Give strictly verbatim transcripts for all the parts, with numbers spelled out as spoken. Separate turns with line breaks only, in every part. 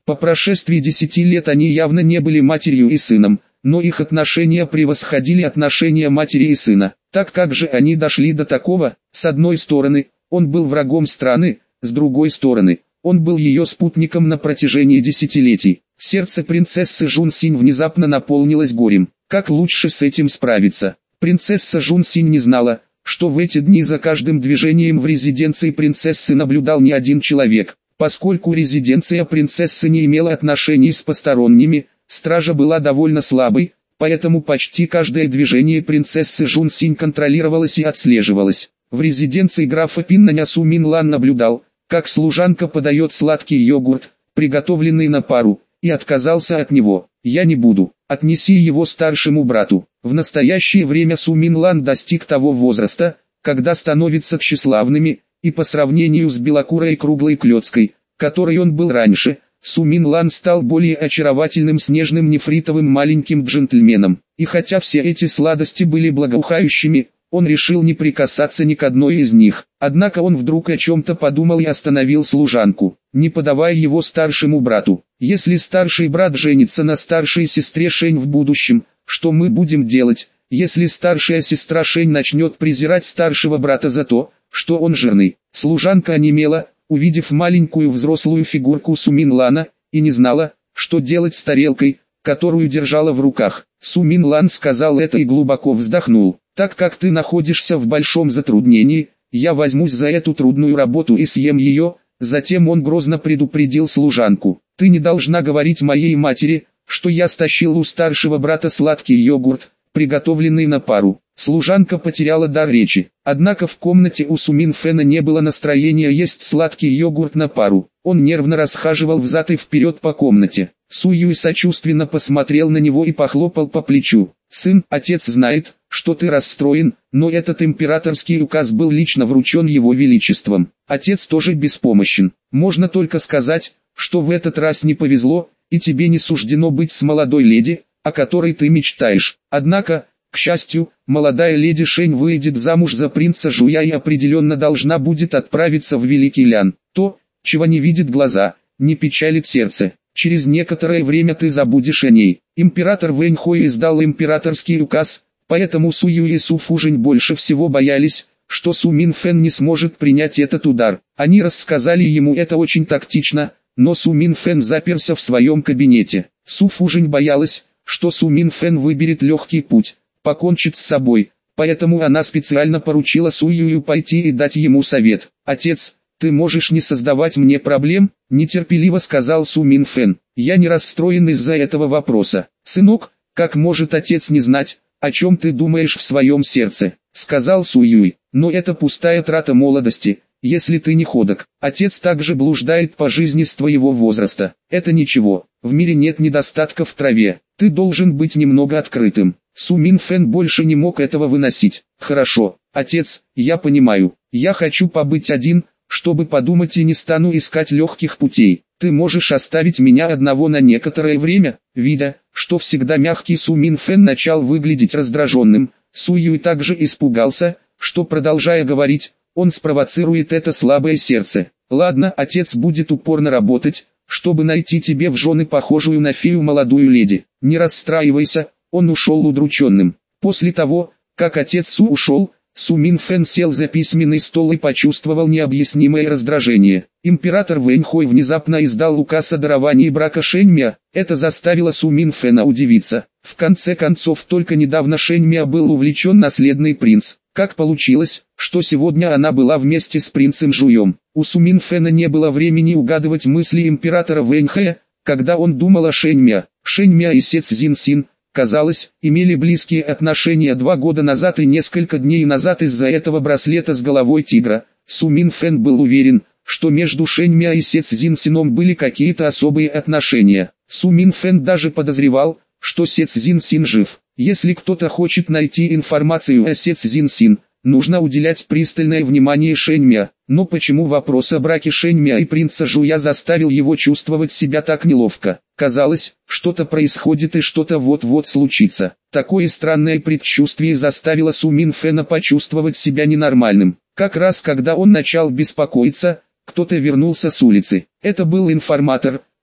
По прошествии десяти лет они явно не были матерью и сыном, но их отношения превосходили отношения матери и сына. Так как же они дошли до такого? С одной стороны, он был врагом страны, с другой стороны, он был ее спутником на протяжении десятилетий. Сердце принцессы Жунсинь внезапно наполнилось горем. Как лучше с этим справиться? Принцесса Жунсинь не знала, что в эти дни за каждым движением в резиденции принцессы наблюдал не один человек. Поскольку резиденция принцессы не имела отношений с посторонними, стража была довольно слабой, поэтому почти каждое движение принцессы Жунсинь контролировалось и отслеживалось. В резиденции графа Пиннаня Сумин Лан наблюдал, как служанка подает сладкий йогурт, приготовленный на пару, и отказался от него. «Я не буду, отнеси его старшему брату». В настоящее время Сумин Лан достиг того возраста, когда становится тщеславными, и по сравнению с белокурой круглой клёцкой, которой он был раньше, Сумин Лан стал более очаровательным снежным нефритовым маленьким джентльменом. И хотя все эти сладости были благоухающими, он решил не прикасаться ни к одной из них. Однако он вдруг о чем-то подумал и остановил служанку, не подавая его старшему брату. «Если старший брат женится на старшей сестре Шень в будущем, что мы будем делать, если старшая сестра Шень начнет презирать старшего брата за то, что он жирный?» Служанка онемела, увидев маленькую взрослую фигурку Сумин Лана, и не знала, что делать с тарелкой, которую держала в руках. Сумин Лан сказал это и глубоко вздохнул. «Так как ты находишься в большом затруднении, я возьмусь за эту трудную работу и съем ее». Затем он грозно предупредил служанку: «Ты не должна говорить моей матери, что я стащил у старшего брата сладкий йогурт, приготовленный на пару». Служанка потеряла дар речи. Однако в комнате у Сумин Фэна не было настроения есть сладкий йогурт на пару. Он нервно расхаживал взад и вперед по комнате. Су Юй сочувственно посмотрел на него и похлопал по плечу. «Сын, отец знает, что ты расстроен, но этот императорский указ был лично вручен его величеством. Отец тоже беспомощен. Можно только сказать, что в этот раз не повезло, и тебе не суждено быть с молодой леди, о которой ты мечтаешь. Однако, к счастью, молодая леди Шень выйдет замуж за принца Жуя и определенно должна будет отправиться в Великий Лян. То, чего не видит глаза, не печалит сердце. Через некоторое время ты забудешь о ней». Император Вэньхой издал императорский указ, поэтому Су Юй и Су Фужень больше всего боялись, что Су Мин Фэн не сможет принять этот удар. Они рассказали ему это очень тактично, но Су Мин Фэн заперся в своем кабинете. Су Фужень боялась, что Су Мин Фэн выберет легкий путь, покончит с собой, поэтому она специально поручила Су Юю пойти и дать ему совет. «Отец, ты можешь не создавать мне проблем?» – нетерпеливо сказал Су Мин Фэн. «Я не расстроен из-за этого вопроса. Сынок, как может отец не знать, о чем ты думаешь в своем сердце?» – сказал Су Юй. «Но это пустая трата молодости, если ты не ходок. Отец также блуждает по жизни с твоего возраста. Это ничего, в мире нет недостатков в траве. Ты должен быть немного открытым». Су Мин Фэн больше не мог этого выносить. «Хорошо, отец, я понимаю. Я хочу побыть один, чтобы подумать, и не стану искать легких путей. Ты можешь оставить меня одного на некоторое время?» Видя, что всегда мягкий Су Мин Фэн начал выглядеть раздраженным, Су Юй также испугался, что, продолжая говорить, он спровоцирует это слабое сердце. «Ладно, отец будет упорно работать, чтобы найти тебе в жены похожую на фею молодую леди. Не расстраивайся». Он ушел удрученным. После того, как отец Су ушел, Су Мин Фэн сел за письменный стол и почувствовал необъяснимое раздражение. Император Вэньхой внезапно издал указ о даровании брака Шэньмя. Это заставило Су Мин Фэна удивиться. В конце концов, только недавно Шэньмя был увлечен наследный принц. Как получилось, что сегодня она была вместе с принцем Жуем? У Су Мин Фэна не было времени угадывать мысли императора Вэньхая, когда он думал о Шэньмя. Шэньмя и Се Цзин Син, казалось, имели близкие отношения два года назад и несколько дней назад из-за этого браслета с головой тигра. Су Мин Фэн был уверен, что между Шэньмя и Се Цзин Сином были какие-то особые отношения. Су Мин Фэн даже подозревал, что Се Цзин Син жив. Если кто-то хочет найти информацию о Се Цзин Син, нужно уделять пристальное внимание Шэньмя. Но почему вопрос о браке Шэньмя и принца Жуя заставил его чувствовать себя так неловко? Казалось, что-то происходит и что-то вот-вот случится. Такое странное предчувствие заставило Су Мин Фэна почувствовать себя ненормальным. Как раз когда он начал беспокоиться, кто-то вернулся с улицы. Это был информатор,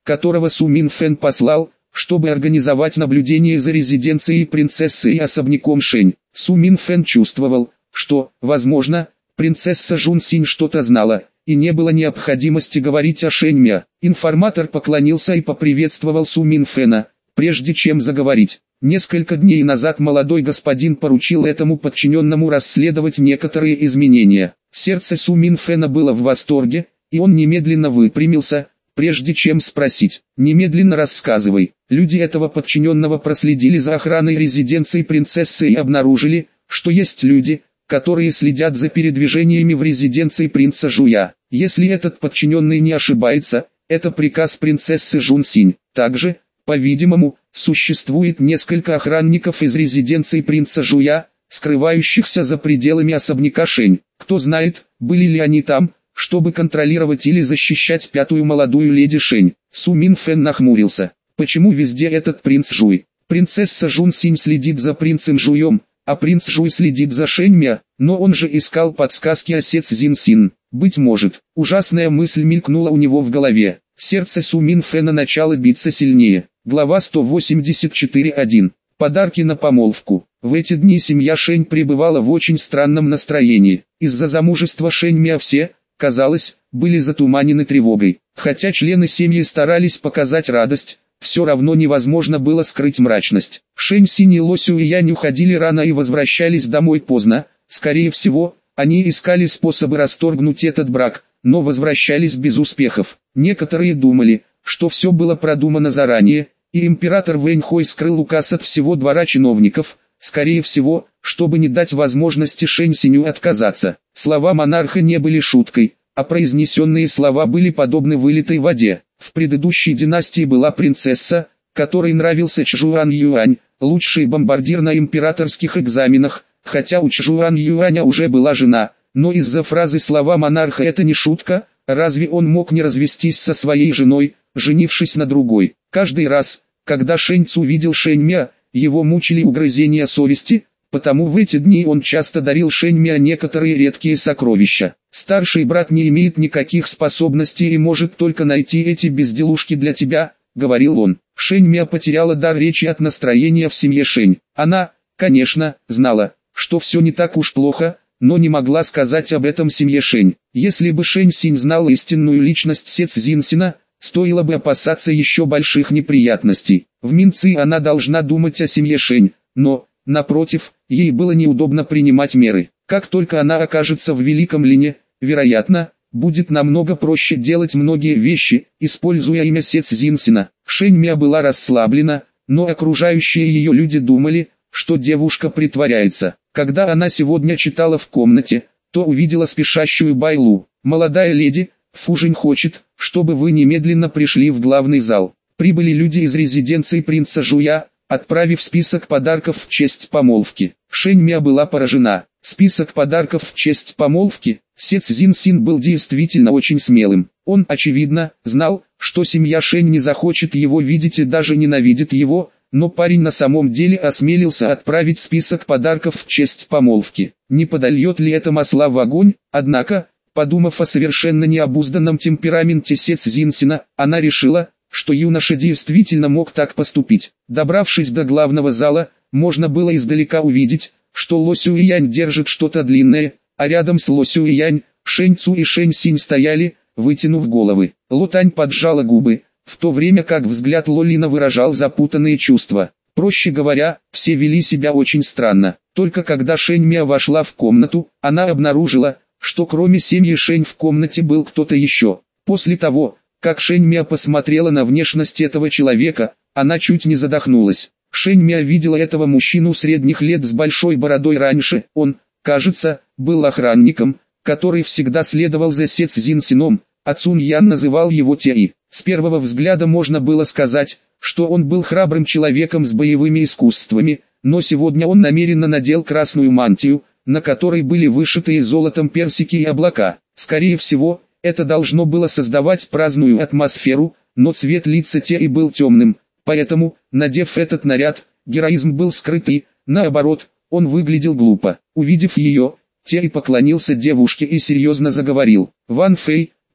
которого Су Мин Фэн послал, чтобы организовать наблюдение за резиденцией принцессы и особняком Шэнь. Су Мин Фэн чувствовал, что, возможно, принцесса Жун Синь что-то знала, и не было необходимости говорить о Шэнь Мя. Информатор поклонился и поприветствовал Су Мин Фэна, прежде чем заговорить. Несколько дней назад молодой господин поручил этому подчиненному расследовать некоторые изменения. Сердце Су Мин Фэна было в восторге, и он немедленно выпрямился, прежде чем спросить. «Немедленно рассказывай». Люди этого подчиненного проследили за охраной резиденции принцессы и обнаружили, что есть люди, которые следят за передвижениями в резиденции принца Жуя. Если этот подчиненный не ошибается, это приказ принцессы Жун Синь. Также, по-видимому, существует несколько охранников из резиденции принца Жуя, скрывающихся за пределами особняка Шэнь. Кто знает, были ли они там, чтобы контролировать или защищать пятую молодую леди Шэнь. Су Мин Фэн нахмурился. Почему везде этот принц Жуй? Принцесса Жун Синь следит за принцем Жуем, а принц Жуй следит за Шэнь Мя, но он же искал подсказки о Се Цзин Син. Быть может, ужасная мысль мелькнула у него в голове. Сердце Су Мин Фэна начало биться сильнее. Глава сто восемьдесят четыре точка один. Подарки на помолвку. В эти дни семья Шэнь пребывала в очень странном настроении. Из-за замужества Шэнь Мя все, казалось, были затуманены тревогой. Хотя члены семьи старались показать радость, все равно невозможно было скрыть мрачность. Шэнь Синь и Ло Сюэянь уходили рано и возвращались домой поздно. Скорее всего, они искали способы расторгнуть этот брак, но возвращались без успехов. Некоторые думали, что все было продумано заранее, и император Вэнь Хой скрыл указ от всего двора чиновников, скорее всего, чтобы не дать возможности Шэнь Синю отказаться. Слова монарха не были шуткой, а произнесенные слова были подобны вылитой воде. В предыдущей династии была принцесса, которой нравился Чжуан Юань, лучший бомбардир на императорских экзаменах, хотя у Чжуан Юаня уже была жена, но из-за фразы слова монарха это не шутка, разве он мог не развестись со своей женой, женившись на другой? Каждый раз, когда Шэнь Цу видел Шэнь Мя, его мучили угрызения совести, потому в эти дни он часто дарил Шэнь Мя некоторые редкие сокровища. Старший брат не имеет никаких способностей и может только найти эти безделушки для тебя, говорил он. Шэнь Мя потеряла дар речи от настроения в семье Шэнь. Она, конечно, знала, что все не так уж плохо, но не могла сказать об этом семье Шэнь. Если бы Шэнь Синь знал истинную личность Се Цзин Сина, стоило бы опасаться еще больших неприятностей. В Минци она должна думать о семье Шэнь, но, напротив, ей было неудобно принимать меры. Как только она окажется в Великом Лине, вероятно, будет намного проще делать многие вещи, используя имя Се Цзин Сина. Шэнь Мя была расслаблена, но окружающие ее люди думали, что девушка притворяется. Когда она сегодня читала в комнате, то увидела спешащую Байлу. «Молодая леди, Фужинь хочет, чтобы вы немедленно пришли в главный зал». Прибыли люди из резиденции принца Жуя, отправив список подарков в честь помолвки. Шэнь Мя была поражена. Список подарков в честь помолвки. Се Цзин Син был действительно очень смелым. Он, очевидно, знал, что семья Шэнь не захочет его видеть и даже ненавидит его, но парень на самом деле осмелился отправить список подарков в честь помолвки. Не подольет ли это масла в огонь? Однако, подумав о совершенно необузданном темпераменте Се Цзин Сина, она решила, что юноша действительно мог так поступить. Добравшись до главного зала, можно было издалека увидеть, что Ло Сюэянь держит что-то длинное, а рядом с Ло Сюэянь, Шэнь Цу и Шэнь Синь стояли, вытянув головы. Ло Тань поджала губы, в то время как взгляд Ло Лина выражал запутанные чувства. Проще говоря, все вели себя очень странно. Только когда Шэнь Мя вошла в комнату, она обнаружила, что кроме семьи Шэнь в комнате был кто-то еще. После того, как Шэнь Мя посмотрела на внешность этого человека, она чуть не задохнулась. Шэнь Мя видела этого мужчину средних лет с большой бородой раньше. Он, кажется, был охранником, который всегда следовал за Се Цзин Сином, а Цунь Ян называл его Тяи. С первого взгляда можно было сказать, что он был храбрым человеком с боевыми искусствами, но сегодня он намеренно надел красную мантию, на которой были вышитые золотом персики и облака. Скорее всего, это должно было создавать праздную атмосферу, но цвет лица Тяи был темным, поэтому, надев этот наряд, героизм был скрыт и, наоборот, он выглядел глупо. Увидев ее, Тяи поклонился девушке и серьезно заговорил. «Ван Фэй,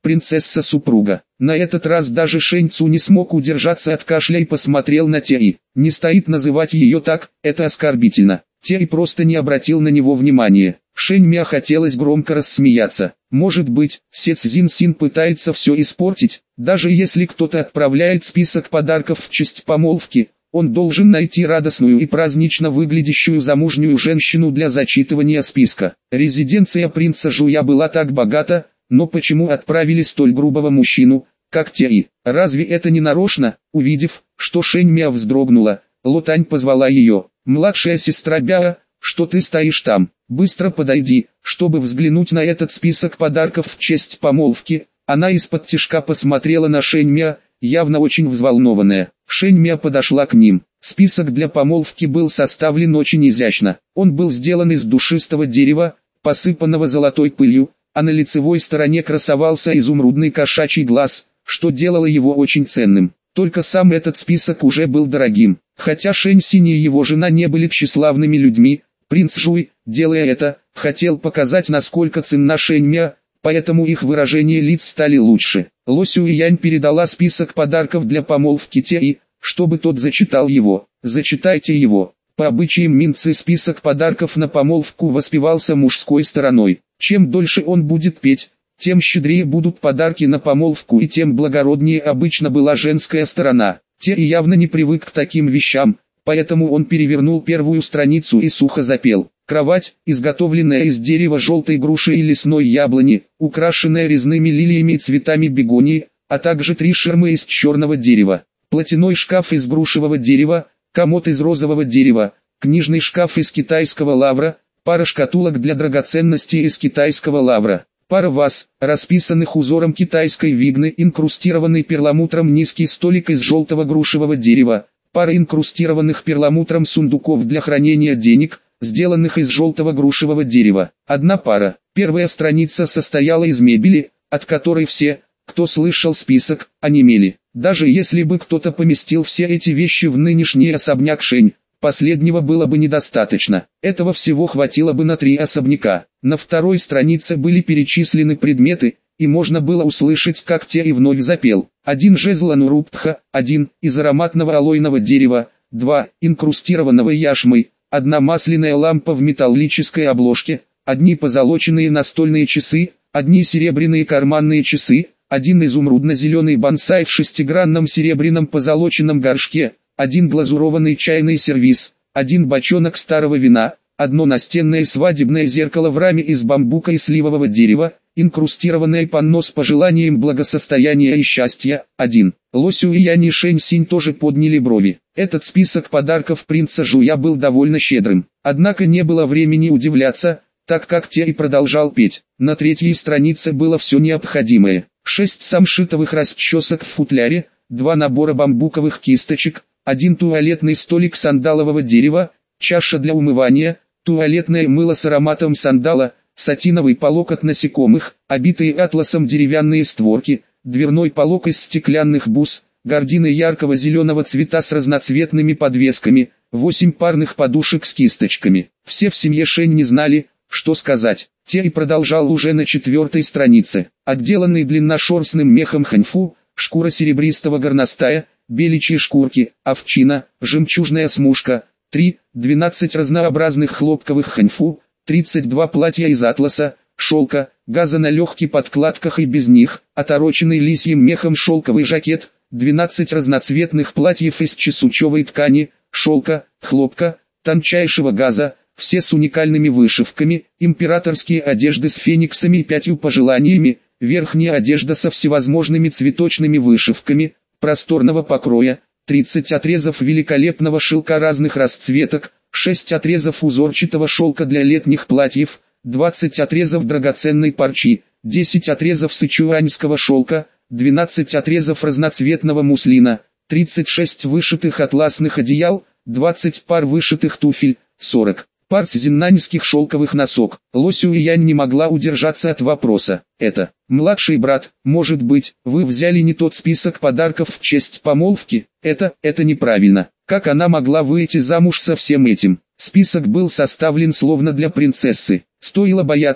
принцесса-супруга. На этот раз даже Шэнь Цу не смог удержаться от кашля и посмотрел на Теи. Не стоит называть ее так, это оскорбительно. Теи просто не обратил на него внимания. Шэнь Мя хотелось громко рассмеяться. Может быть, Се Цзин Син пытается все испортить, даже если кто-то отправляет список подарков в честь помолвки. Он должен найти радостную и празднично выглядящую замужнюю женщину для зачитывания списка. Резиденция принца Жуя была так богата, но почему отправили столь грубого мужчину, как Теи? Разве это не нарочно? Увидев, что Шэнь Мя вздрогнула, Ло Тань позвала ее. «Младшая сестра Бяо, что ты стоишь там? Быстро подойди, чтобы взглянуть на этот список подарков в честь помолвки». Она из-под тишка посмотрела на Шэнь Мя, явно очень взволнованная. Шэнь Мя подошла к ним. Список для помолвки был составлен очень изящно. Он был сделан из душистого дерева, посыпанного золотой пылью, а на лицевой стороне красовался изумрудный кошачий глаз, что делало его очень ценным. Только сам этот список уже был дорогим. Хотя Шэнь Синь и его жена не были тщеславными людьми, принц Жуй, делая это, хотел показать, насколько ценна Шэнь Мя, поэтому их выражения лиц стали лучше. Ло Сюэянь передала список подарков для помолвки Теи, чтобы тот зачитал его. «Зачитайте его». По обычаям Минцы список подарков на помолвку воспевался мужской стороной. Чем дольше он будет петь, тем щедрее будут подарки на помолвку и тем благороднее обычно была женская сторона. Теи явно не привык к таким вещам, поэтому он перевернул первую страницу и сухо запел. Кровать, изготовленная из дерева желтой груши и лесной яблони, украшенная резными лилиями и цветами бегонии, а также три ширмы из черного дерева. Платяной шкаф из грушевого дерева, комод из розового дерева, книжный шкаф из китайского лавра, пара шкатулок для драгоценностей из китайского лавра, пара ваз, расписанных узором китайской вигны, инкрустированный перламутром низкий столик из желтого грушевого дерева, пара инкрустированных перламутром сундуков для хранения денег, сделанных из желтого грушевого дерева. Одна пара. Первая страница состояла из мебели, от которой все, кто слышал список, онемели. Даже если бы кто-то поместил все эти вещи в нынешний особняк Шэнь, последнего было бы недостаточно. Этого всего хватило бы на три особняка. На второй странице были перечислены предметы, и можно было услышать, как Теи вновь запел. Один жезл Ануруптха, один из ароматного алойного дерева, два инкрустированного яшмой, одна масляная лампа в металлической обложке, одни позолоченные настольные часы, одни серебряные карманные часы, один изумрудно-зеленый бонсай в шестигранном серебряном позолоченном горшке, один глазурованный чайный сервиз, один бочонок старого вина, одно настенное свадебное зеркало в раме из бамбука и сливового дерева, инкрустированное панно с пожеланием благосостояния и счастья, один. Ло Сюэянь и Шэнь Синь тоже подняли брови. Этот список подарков принца Жуя был довольно щедрым. Однако не было времени удивляться, так как Теи продолжал петь. На третьей странице было все необходимое. Шесть самшитовых расчесок в футляре, два набора бамбуковых кисточек, один туалетный столик сандалового дерева, чаша для умывания, туалетное мыло с ароматом сандала, сатиновый полог от насекомых, обитые атласом деревянные створки, дверной полог из стеклянных бус, гардины яркого зеленого цвета с разноцветными подвесками, восемь парных подушек с кисточками. Все в семье Шэнь не знали, что сказать. Теи продолжал уже на четвертой странице. Отделанный длинношерстным мехом ханьфу, шкура серебристого горностая, беличьи шкурки, овчина, жемчужная смушка, три, двенадцать разнообразных хлопковых ханьфу, тридцать два платья из атласа, шелка, газа на легких подкладках и без них, отороченный лисьим мехом шелковый жакет, двенадцать разноцветных платьев из чесучевой ткани, шелка, хлопка, тончайшего газа, все с уникальными вышивками, императорские одежды с фениксами и пятью пожеланиями, верхняя одежда со всевозможными цветочными вышивками, просторного покроя, тридцать отрезов великолепного шелка разных расцветок, шесть отрезов узорчатого шелка для летних платьев, двадцать отрезов драгоценной парчи, десять отрезов сычуаньского шелка, двенадцать отрезов разноцветного муслина, тридцать шесть вышитых атласных одеял, двадцать пар вышитых туфель, сорок пар цзиннаньских шелковых носок. Ло Сюэянь не могла удержаться от вопроса. Это, младший брат, может быть, вы взяли не тот список подарков в честь помолвки? Это, это неправильно. Как она могла выйти замуж со всем этим? Список был составлен словно для принцессы. Стоило бояться,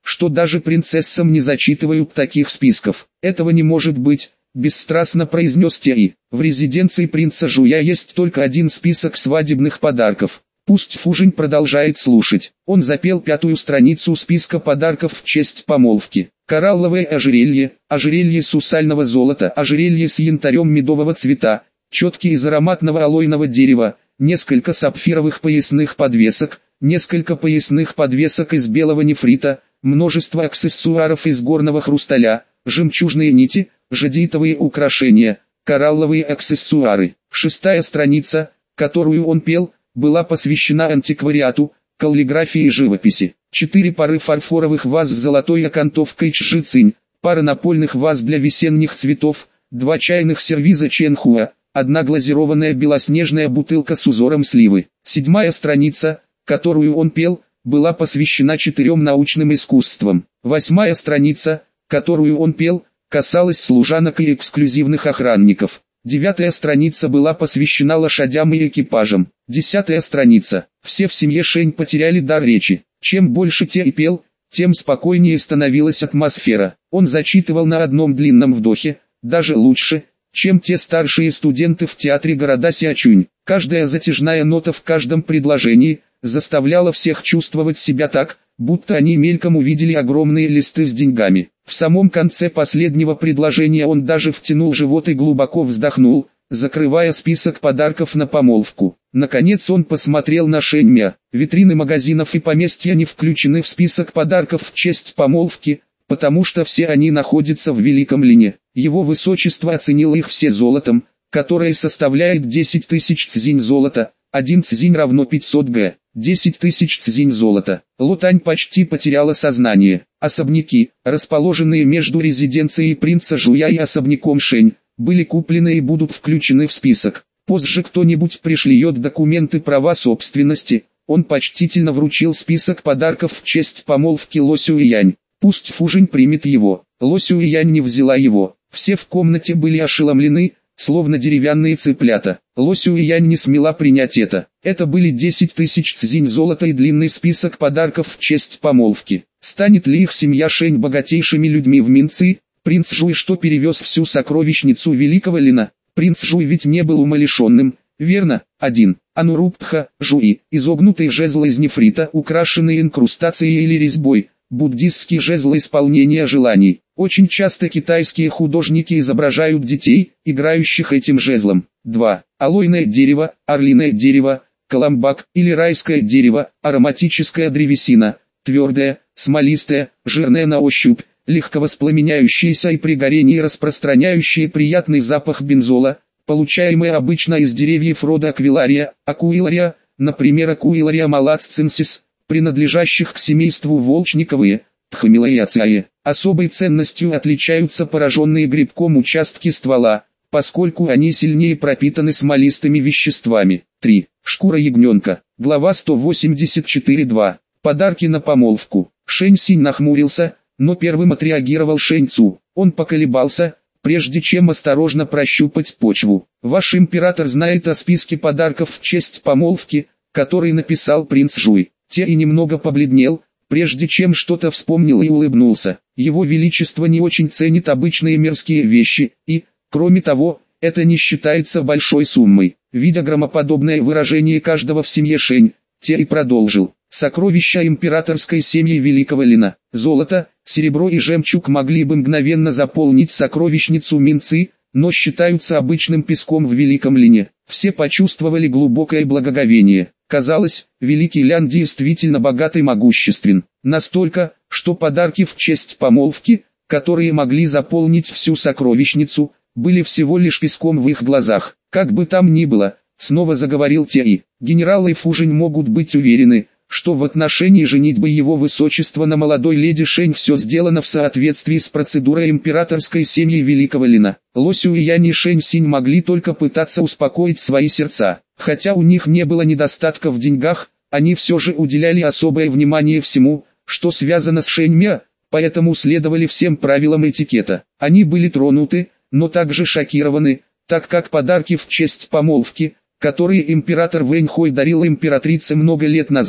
что даже принцессам не зачитывают таких списков. Этого не может быть, бесстрастно произнес Тяи. В резиденции принца Жуя есть только один список свадебных подарков. Пусть Фужинь продолжает слушать. Он запел пятую страницу списка подарков в честь помолвки. Коралловое ожерелье, ожерелье сусального золота, ожерелье с янтарем медового цвета, четки из ароматного алойного дерева, несколько сапфировых поясных подвесок, несколько поясных подвесок из белого нефрита, множество аксессуаров из горного хрусталя, жемчужные нити, жадеитовые украшения, коралловые аксессуары. Шестая страница, которую он пел, была посвящена антиквариату, каллиграфии и живописи. Четыре пары фарфоровых ваз с золотой окантовкой чжи-цинь, пара напольных ваз для весенних цветов, два чайных сервиза ченхуа, одна глазированная белоснежная бутылка с узором сливы. Седьмая страница, которую он пел, была посвящена четырем научным искусствам. Восьмая страница, которую он пел, касалась служанок и эксклюзивных охранников. Девятая страница была посвящена лошадям и экипажам. Десятая страница. Все в семье Шэнь потеряли дар речи. Чем больше Тяи пел, тем спокойнее становилась атмосфера. Он зачитывал на одном длинном вдохе, даже лучше, чем те старшие студенты в театре города Сиачунь. Каждая затяжная нота в каждом предложении заставляла всех чувствовать себя так, будто они мельком увидели огромные листы с деньгами. В самом конце последнего предложения он даже втянул живот и глубоко вздохнул, закрывая список подарков на помолвку. Наконец он посмотрел на Шэньмя. Витрины магазинов и поместья не включены в список подарков в честь помолвки, потому что все они находятся в Великом Лине. Его высочество оценило их все золотом, которое составляет десять тысяч цзинь золота, один цзинь равно пятьсот гэ, десять тысяч цзинь золота. Лотань почти потеряла сознание. Особняки, расположенные между резиденцией принца Жуя и особняком Шэнь, были куплены и будут включены в список. Позже кто-нибудь пришлет документы права собственности. Он почтительно вручил список подарков в честь помолвки Ло Сюэянь. Пусть Фужинь примет его. Ло Сюэянь не взяла его. Все в комнате были ошеломлены, словно деревянные цыплята. Ло Сюэянь не смела принять это. Это были десять тысяч цзинь золота и длинный список подарков в честь помолвки. Станет ли их семья Шэнь богатейшими людьми в Минци? Принц Жуй, что перевез всю сокровищницу Великого Лина. Принц Жуй ведь не был умалишенным, верно? один. Ануруптха, Жуи, изогнутый жезл из нефрита, украшенный инкрустацией или резьбой. Буддистский жезл исполнения желаний. Очень часто китайские художники изображают детей, играющих этим жезлом. два. Алойное дерево, орлиное дерево, коломбак или райское дерево, ароматическая древесина, твердая, смолистая, жирная на ощупь, легко воспламеняющаяся и при горении распространяющая приятный запах бензола, получаемая обычно из деревьев рода аквилария, акуилария, например акуилария малаццинсис, принадлежащих к семейству волчниковые, тхамилаиацеаe. Особой ценностью отличаются пораженные грибком участки ствола, поскольку они сильнее пропитаны смолистыми веществами. три. Шкура ягненка. Глава сто восемьдесят четыре два. Подарки на помолвку. Шэнь Синь нахмурился, но первым отреагировал Шэнь Цу. Он поколебался, прежде чем осторожно прощупать почву. Ваш император знает о списке подарков в честь помолвки, который написал принц Жуй. Те и немного побледнел, прежде чем что-то вспомнил и улыбнулся. Его величество не очень ценит обычные мирские вещи, и, кроме того, это не считается большой суммой. Видя громоподобное выражение каждого в семье Шэнь, Те и продолжил. Сокровища императорской семьи Великого Лина, золото, серебро и жемчуг могли бы мгновенно заполнить сокровищницу Минци, но считаются обычным песком в Великом Лине. Все почувствовали глубокое благоговение. Казалось, Великий Лян действительно богат и могуществен. Настолько, что подарки в честь помолвки, которые могли заполнить всю сокровищницу, были всего лишь песком в их глазах. Как бы там ни было, снова заговорил Тяи, генерал и Фужинь могут быть уверены, что в отношении женитьбы его высочества на молодой леди Шэнь все сделано в соответствии с процедурой императорской семьи Великого Лина. Ло Сюэянь и Шэнь Синь могли только пытаться успокоить свои сердца. Хотя у них не было недостатка в деньгах, они все же уделяли особое внимание всему, что связано с Шэньмя, поэтому следовали всем правилам этикета. Они были тронуты, но также шокированы, так как подарки в честь помолвки, которые император Вэньхой дарил императрице много лет назад,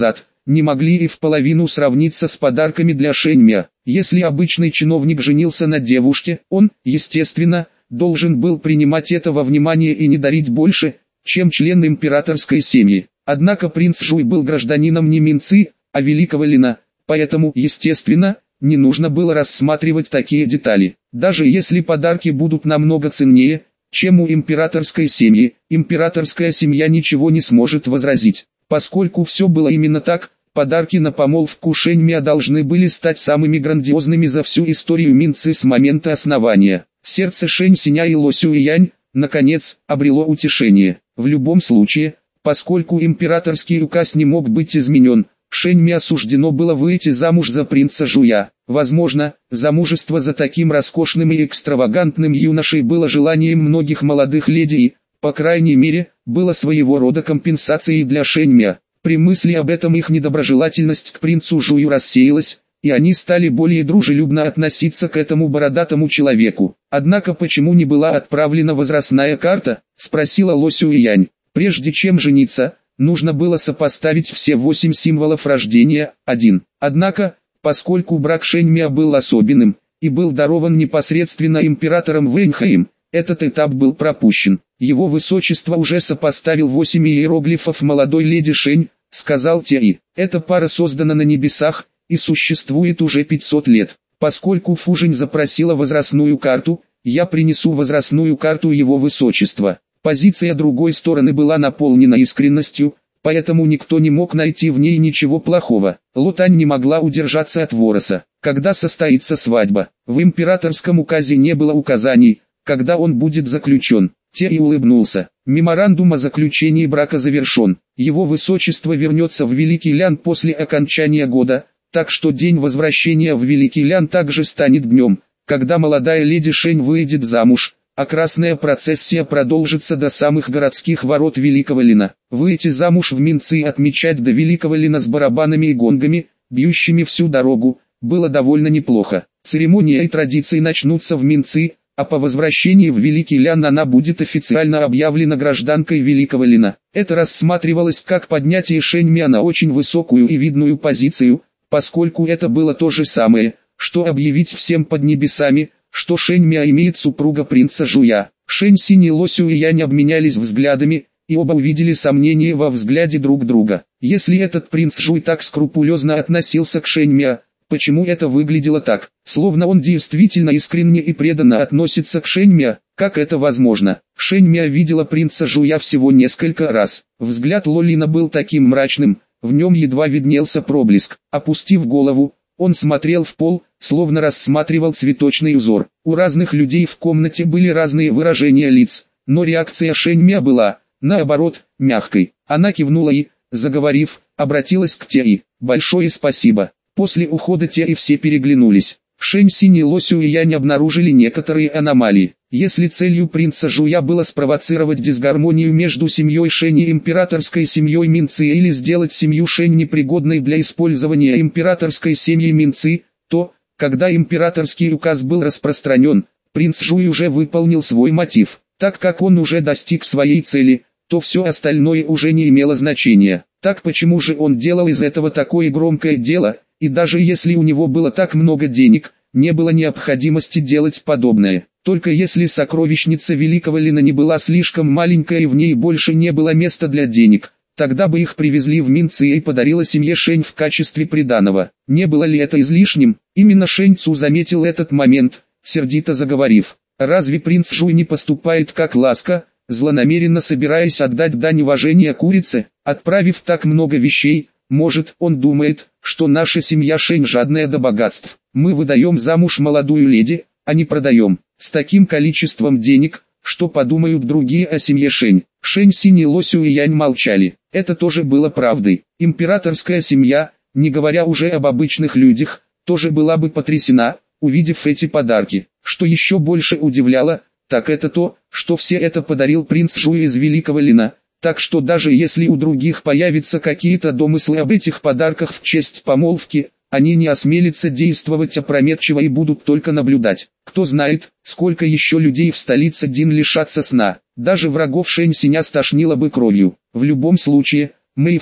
не могли и в половину сравниться с подарками для Шэньмя. Если обычный чиновник женился на девушке, он, естественно, должен был принимать это во внимание и не дарить больше, чем член императорской семьи. Однако принц Жуй был гражданином не Минцы, а Великого Лина, поэтому, естественно, не нужно было рассматривать такие детали. Даже если подарки будут намного ценнее, чем у императорской семьи, императорская семья ничего не сможет возразить. Поскольку все было именно так, подарки на помолвку Шэньмя должны были стать самыми грандиозными за всю историю Минцы с момента основания. Сердце Шэнь Синя и Ло Сюэянь, наконец, обрело утешение. В любом случае, поскольку императорский указ не мог быть изменен, Шэньме осуждено было выйти замуж за принца Жуя. Возможно, замужество за таким роскошным и экстравагантным юношей было желанием многих молодых леди и, по крайней мере, было своего рода компенсацией для Шэньме. При мысли об этом их недоброжелательность к принцу Жую рассеялась, и они стали более дружелюбно относиться к этому бородатому человеку. Однако почему не была отправлена возрастная карта, спросила Ло Сюэянь. Прежде чем жениться, нужно было сопоставить все восемь символов рождения, один. Однако, поскольку брак Шэньмя был особенным, и был дарован непосредственно императором Вэньхэем, этот этап был пропущен. Его высочество уже сопоставил восемь иероглифов молодой леди Шэнь, сказал Тяи. Эта пара создана на небесах, и существует уже пятьсот лет. Поскольку Фужень запросила возрастную карту, я принесу возрастную карту его высочества. Позиция другой стороны была наполнена искренностью, поэтому никто не мог найти в ней ничего плохого. Лотань не могла удержаться от вороса. Когда состоится свадьба? В императорском указе не было указаний, когда он будет заключен. Тяи улыбнулся. Меморандум о заключении брака завершен. Его высочество вернется в Великий Лян после окончания года, так что день возвращения в Великий Лян также станет днем, когда молодая леди Шэнь выйдет замуж, а красная процессия продолжится до самых городских ворот Великого Лина. Выйти замуж в Минцы и отмечать до Великого Лина с барабанами и гонгами, бьющими всю дорогу, было довольно неплохо. Церемония и традиции начнутся в Минцы, а по возвращении в Великий Лян она будет официально объявлена гражданкой Великого Лина. Это рассматривалось как поднятие Шэньмя на очень высокую и видную позицию, поскольку это было то же самое, что объявить всем под небесами, что Шэньмя имеет супруга принца Жуя. Шэнь Синь и Ло Сюэянь обменялись взглядами, и оба увидели сомнение во взгляде друг друга. Если этот принц Жуй так скрупулезно относился к Шэньмя, почему это выглядело так, словно он действительно искренне и преданно относится к Шэньмя? Как это возможно? Шэньмя видела принца Жуя всего несколько раз. Взгляд Лолина был таким мрачным, в нем едва виднелся проблеск. Опустив голову, он смотрел в пол, словно рассматривал цветочный узор. У разных людей в комнате были разные выражения лиц, но реакция Шэньмя была, наоборот, мягкой. Она кивнула и, заговорив, обратилась к Тяи. «Большое спасибо». После ухода Тяи все переглянулись. Шэнь Синь и Ло Сюэянь обнаружили некоторые аномалии. Если целью принца Жуя было спровоцировать дисгармонию между семьей Шэнь и императорской семьей Минцы или сделать семью Шэнь непригодной для использования императорской семьи Минцы, то, когда императорский указ был распространен, принц Жуй уже выполнил свой мотив. Так как он уже достиг своей цели, то все остальное уже не имело значения. Так почему же он делал из этого такое громкое дело, и даже если у него было так много денег, не было необходимости делать подобное. Только если сокровищница Великого Лина не была слишком маленькая и в ней больше не было места для денег, тогда бы их привезли в Минцы и подарила семье Шэнь в качестве приданого. Не было ли это излишним? Именно Шэнь Цу заметил этот момент, сердито заговорив. Разве принц Жуй не поступает как Ласка, злонамеренно собираясь отдать дань уважения курице, отправив так много вещей? Может, он думает, что наша семья Шэнь жадная до богатств. Мы выдаем замуж молодую леди, а не продаем. С таким количеством денег, что подумают другие о семье Шэнь? Шэнь Синь и Ло Сюэянь молчали. Это тоже было правдой. Императорская семья, не говоря уже об обычных людях, тоже была бы потрясена, увидев эти подарки. Что еще больше удивляло, так это то, что все это подарил принц Жуй из Великого Лина. Так что даже если у других появятся какие-то домыслы об этих подарках в честь помолвки, они не осмелятся действовать опрометчиво и будут только наблюдать. Кто знает, сколько еще людей в столице Дин лишатся сна. Даже врагов Шэнь Синя стошнило бы кровью. В любом случае, Мэйфу,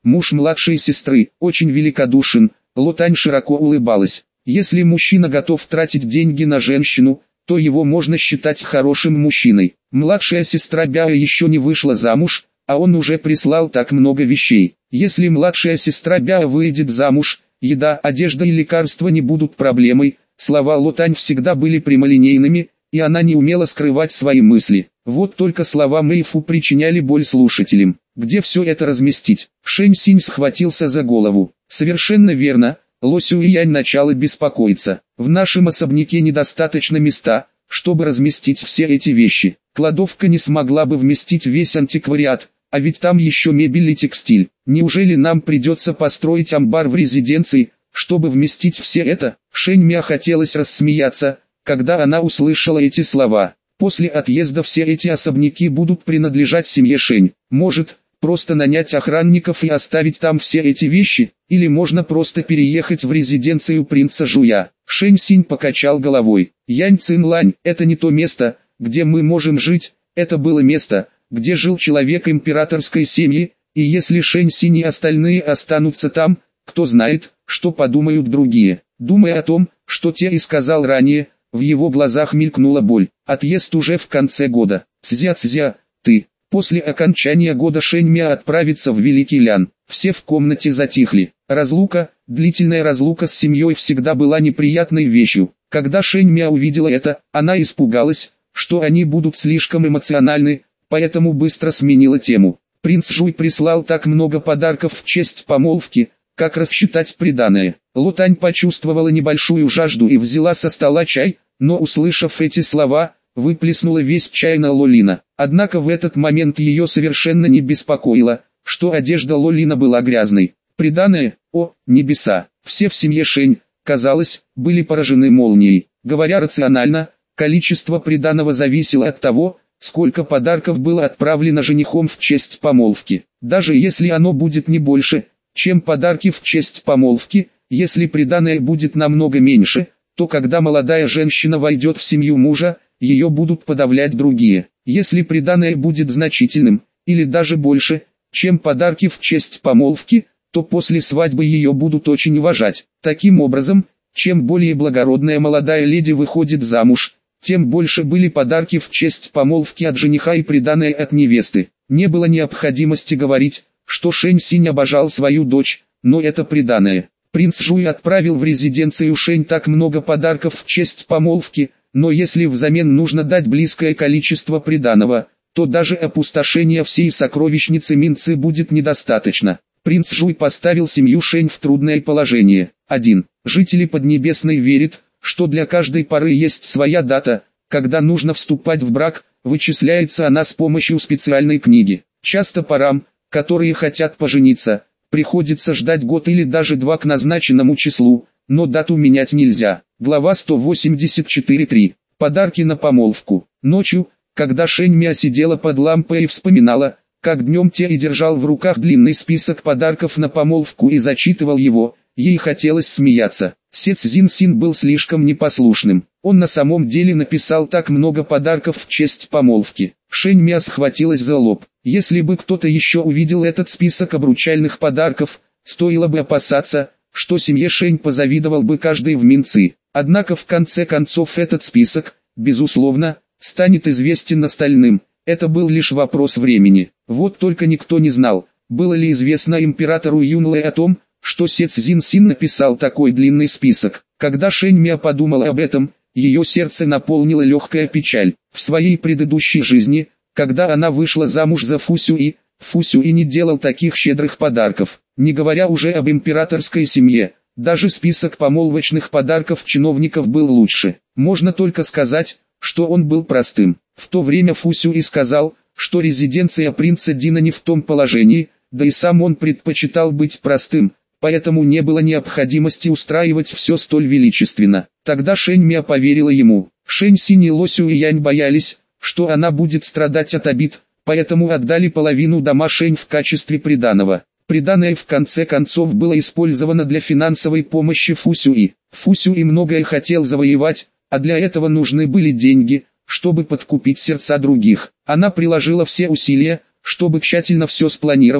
муж младшей сестры, очень великодушен. Лотань широко улыбалась. Если мужчина готов тратить деньги на женщину, то его можно считать хорошим мужчиной. Младшая сестра Бяо еще не вышла замуж, а он уже прислал так много вещей. Если младшая сестра Бяо выйдет замуж, еда, одежда и лекарства не будут проблемой. Слова Лотань всегда были прямолинейными, и она не умела скрывать свои мысли. Вот только слова Мэйфу причиняли боль слушателям. Где все это разместить? Шэнь Синь схватился за голову. Совершенно верно, Ло Сюэянь начало беспокоиться. В нашем особняке недостаточно места, чтобы разместить все эти вещи. Кладовка не смогла бы вместить весь антиквариат, а ведь там еще мебель и текстиль. Неужели нам придется построить амбар в резиденции, чтобы вместить все это? Шэнь Мя хотелось рассмеяться, когда она услышала эти слова. После отъезда все эти особняки будут принадлежать семье Шэнь. Может, просто нанять охранников и оставить там все эти вещи, или можно просто переехать в резиденцию принца Жуя. Шэнь Синь покачал головой. Янь Цинлань, это не то место, где мы можем жить, это было место, где жил человек императорской семьи, и если Шэнь Синь и остальные останутся там, кто знает, что подумают другие. Думая о том, что те и сказал ранее, в его глазах мелькнула боль. Отъезд уже в конце года. Цзя-цзя, ты. После окончания года Шэнь Мя отправится в Великий Лян. Все в комнате затихли. Разлука, длительная разлука с семьей всегда была неприятной вещью. Когда Шэнь Мя увидела это, она испугалась, что они будут слишком эмоциональны, поэтому быстро сменила тему. Принц Жуй прислал так много подарков в честь помолвки, как рассчитать приданое. Лотань почувствовала небольшую жажду и взяла со стола чай, но услышав эти слова, выплеснула весь чай на Лолина. Однако в этот момент ее совершенно не беспокоило, что одежда Лолина была грязной. Приданое, о, небеса, все в семье Шэнь, казалось, были поражены молнией. Говоря рационально, количество приданого зависело от того, сколько подарков было отправлено женихом в честь помолвки. Даже если оно будет не больше, чем подарки в честь помолвки, если приданое будет намного меньше, то когда молодая женщина войдет в семью мужа, ее будут подавлять другие. Если приданое будет значительным, или даже больше, чем подарки в честь помолвки, то после свадьбы ее будут очень уважать. Таким образом, чем более благородная молодая леди выходит замуж, тем больше были подарки в честь помолвки от жениха и приданое от невесты. Не было необходимости говорить, что Шэнь Синь обожал свою дочь, но это приданое. Принц Жуй отправил в резиденцию Шэнь так много подарков в честь помолвки, но если взамен нужно дать близкое количество приданого, то даже опустошение всей сокровищницы Минцы будет недостаточно. Принц Жуй поставил семью Шэнь в трудное положение. один. Жители Поднебесной верят, что для каждой пары есть своя дата, когда нужно вступать в брак, вычисляется она с помощью специальной книги. Часто парам, которые хотят пожениться, приходится ждать год или даже два к назначенному числу, но дату менять нельзя. Глава сто восемьдесят четыре точка три. Подарки на помолвку. Ночью, когда Шэнь Мя сидела под лампой и вспоминала, как днем те и держал в руках длинный список подарков на помолвку и зачитывал его, ей хотелось смеяться. Се Цзин Син был слишком непослушным. Он на самом деле написал так много подарков в честь помолвки. Шэнь Мя схватилась за лоб. Если бы кто-то еще увидел этот список обручальных подарков, стоило бы опасаться, что семье Шэнь позавидовал бы каждый в Минцы. Однако в конце концов этот список, безусловно, станет известен остальным. Это был лишь вопрос времени. Вот только никто не знал, было ли известно императору Юнлэ о том, что Се Цзин Син написал такой длинный список. Когда Шэнь Мя подумала об этом, ее сердце наполнила легкая печаль. В своей предыдущей жизни, когда она вышла замуж за Фу Сюи, Фу Сюи не делал таких щедрых подарков. Не говоря уже об императорской семье, даже список помолвочных подарков чиновников был лучше. Можно только сказать, что он был простым. В то время Фу Сюи сказал, что резиденция принца Дина не в том положении, да и сам он предпочитал быть простым, поэтому не было необходимости устраивать все столь величественно. Тогда Шэнь Мя поверила ему. Шэнь Синь и Ло Сюэянь боялись, что она будет страдать от обид, поэтому отдали половину дома Шэнь в качестве приданого. Приданое в конце концов было использовано для финансовой помощи Фу Сюи. Фу Сюи многое хотел завоевать, а для этого нужны были деньги, чтобы подкупить сердца других. Она приложила все усилия, чтобы тщательно все спланировать,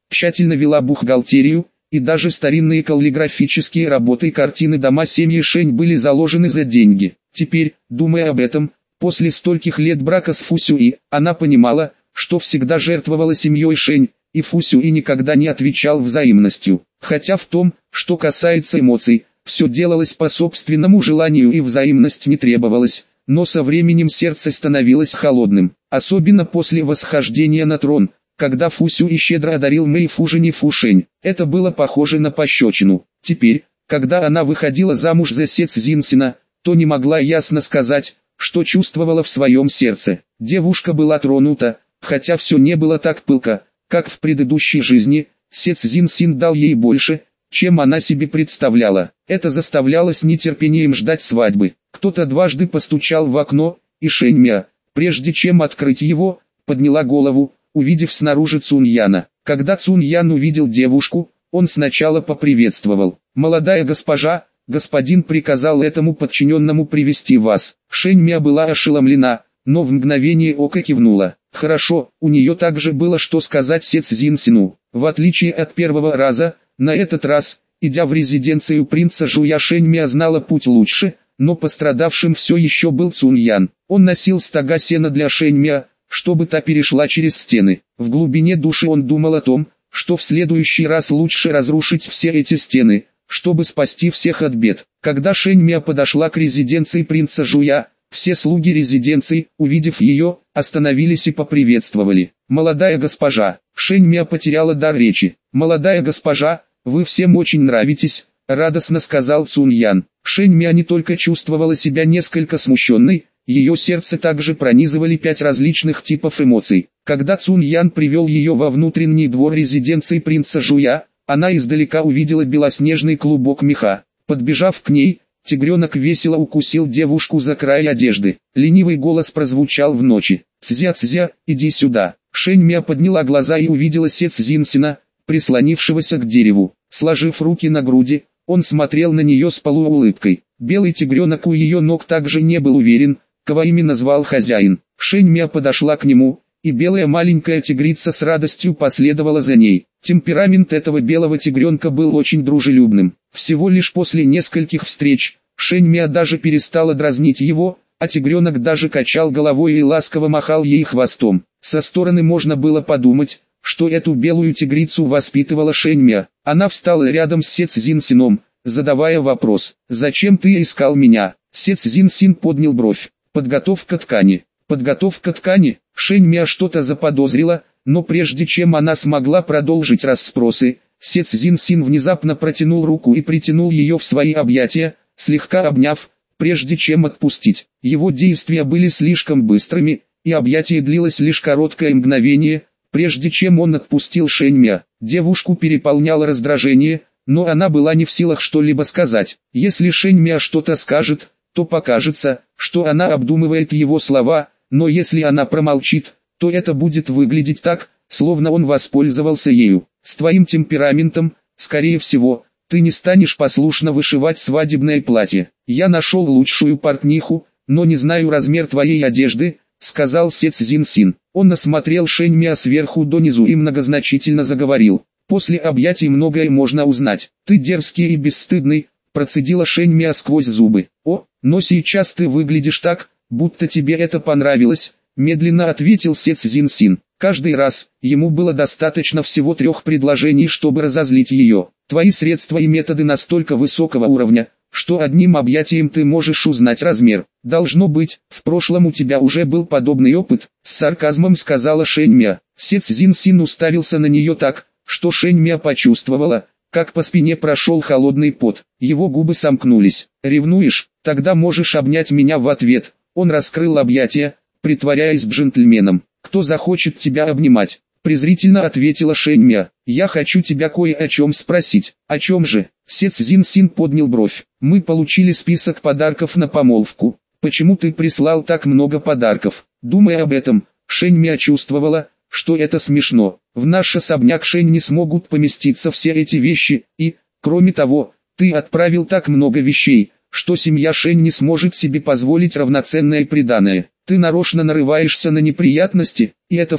тщательно вела бухгалтерию, и даже старинные каллиграфические работы и картины дома семьи Шень были заложены за деньги. Теперь, думая об этом, после стольких лет брака с Фу Сюи, она понимала, что всегда жертвовала семьей Шень, и Фу Сюи никогда не отвечал взаимностью. Хотя в том, что касается эмоций, все делалось по собственному желанию и взаимность не требовалась, но со временем сердце становилось холодным, особенно после восхождения на трон, когда Фу Сюи щедро одарил Мэй Фу жени Фу Шень. Это было похоже на пощечину. Теперь, когда она выходила замуж за Се Цзиньсина, то не могла ясно сказать, что чувствовала в своем сердце. Девушка была тронута, хотя все не было так пылко, как в предыдущей жизни. Се Цзиньсин дал ей больше, чем она себе представляла. Это заставляло с нетерпением ждать свадьбы. Кто-то дважды постучал в окно, и Шень Мя, прежде чем открыть его, подняла голову, увидев снаружи Цуньяна. Когда Цуньян увидел девушку, он сначала поприветствовал. «Молодая госпожа, господин приказал этому подчиненному привести вас». Шень Мя была ошеломлена, но в мгновение ока кивнула. Хорошо, у нее также было что сказать Се Цзиньсину. В отличие от первого раза, на этот раз, идя в резиденцию принца Жуя, Шень Мя знала путь лучше, но пострадавшим все еще был Цуньян. Он носил стога сена для Шень Мя, чтобы та перешла через стены. В глубине души он думал о том, что в следующий раз лучше разрушить все эти стены, чтобы спасти всех от бед. Когда Шень Мя подошла к резиденции принца Жуя, все слуги резиденции, увидев ее, остановились и поприветствовали. «Молодая госпожа», Шень Мя потеряла дар речи. «Молодая госпожа, вы всем очень нравитесь», — радостно сказал Цуньян. Шень Мя не только чувствовала себя несколько смущенной, ее сердце также пронизывали пять различных типов эмоций. Когда Цуньян привел ее во внутренний двор резиденции принца Жуя, она издалека увидела белоснежный клубок меха. Подбежав к ней, тигренок весело укусил девушку за край одежды. Ленивый голос прозвучал в ночи. «Цзя-цзя, иди сюда». Шень Мя подняла глаза и увидела Се Цзиньсина, прислонившегося к дереву. Сложив руки на груди, он смотрел на нее с полуулыбкой. Белый тигренок у ее ног также не был уверен, кого именно звал хозяин. Шень Мя подошла к нему, и белая маленькая тигрица с радостью последовала за ней. Темперамент этого белого тигренка был очень дружелюбным. Всего лишь после нескольких встреч, Шень Мя даже перестала дразнить его, а тигренок даже качал головой и ласково махал ей хвостом. Со стороны можно было подумать, что эту белую тигрицу воспитывала Шень Мя. Она встала рядом с Се Цзиньсином, задавая вопрос: «Зачем ты искал меня?» Се Цзиньсин поднял бровь. «Подготовка ткани». «Подготовка ткани?» Шень Мя что-то заподозрила, но прежде чем она смогла продолжить расспросы, Се Цзиньсин внезапно протянул руку и притянул ее в свои объятия, слегка обняв, прежде чем отпустить. Его действия были слишком быстрыми, и объятие длилось лишь короткое мгновение, прежде чем он отпустил Шень Мя. Девушку переполняло раздражение, но она была не в силах что-либо сказать. Если Шень Мя что-то скажет, то покажется, что она обдумывает его слова, но если она промолчит, то это будет выглядеть так, словно он воспользовался ею. С твоим темпераментом, скорее всего, ты не станешь послушно вышивать свадебное платье. Я нашел лучшую портниху, но не знаю размер твоей одежды, сказал Се Цзиньсин. Он осмотрел Шень Мя сверху донизу и многозначительно заговорил. После объятий многое можно узнать. Ты дерзкий и бесстыдный, процедила Шень Мя сквозь зубы. О, но сейчас ты выглядишь так, будто тебе это понравилось, медленно ответил Се Цзиньсин. Каждый раз, ему было достаточно всего трех предложений, чтобы разозлить ее. Твои средства и методы настолько высокого уровня, что одним объятием ты можешь узнать размер. Должно быть, в прошлом у тебя уже был подобный опыт, с сарказмом сказала Шень Мя. Се Цзиньсин уставился на нее так, что Шень Мя почувствовала, как по спине прошел холодный пот. Его губы сомкнулись. «Ревнуешь? Тогда можешь обнять меня в ответ». Он раскрыл объятия, притворяясь джентльменом. «Кто захочет тебя обнимать?» презрительно ответила Шень Мя. «Я хочу тебя кое о чем спросить». «О чем же?» Се Цзиньсин поднял бровь. «Мы получили список подарков на помолвку. Почему ты прислал так много подарков?» Думая об этом, Шень Мя чувствовала, что это смешно. В наш особняк Шень не смогут поместиться все эти вещи, и, кроме того, ты отправил так много вещей, что семья Шень не сможет себе позволить равноценное приданое. Ты нарочно нарываешься на неприятности, и это все.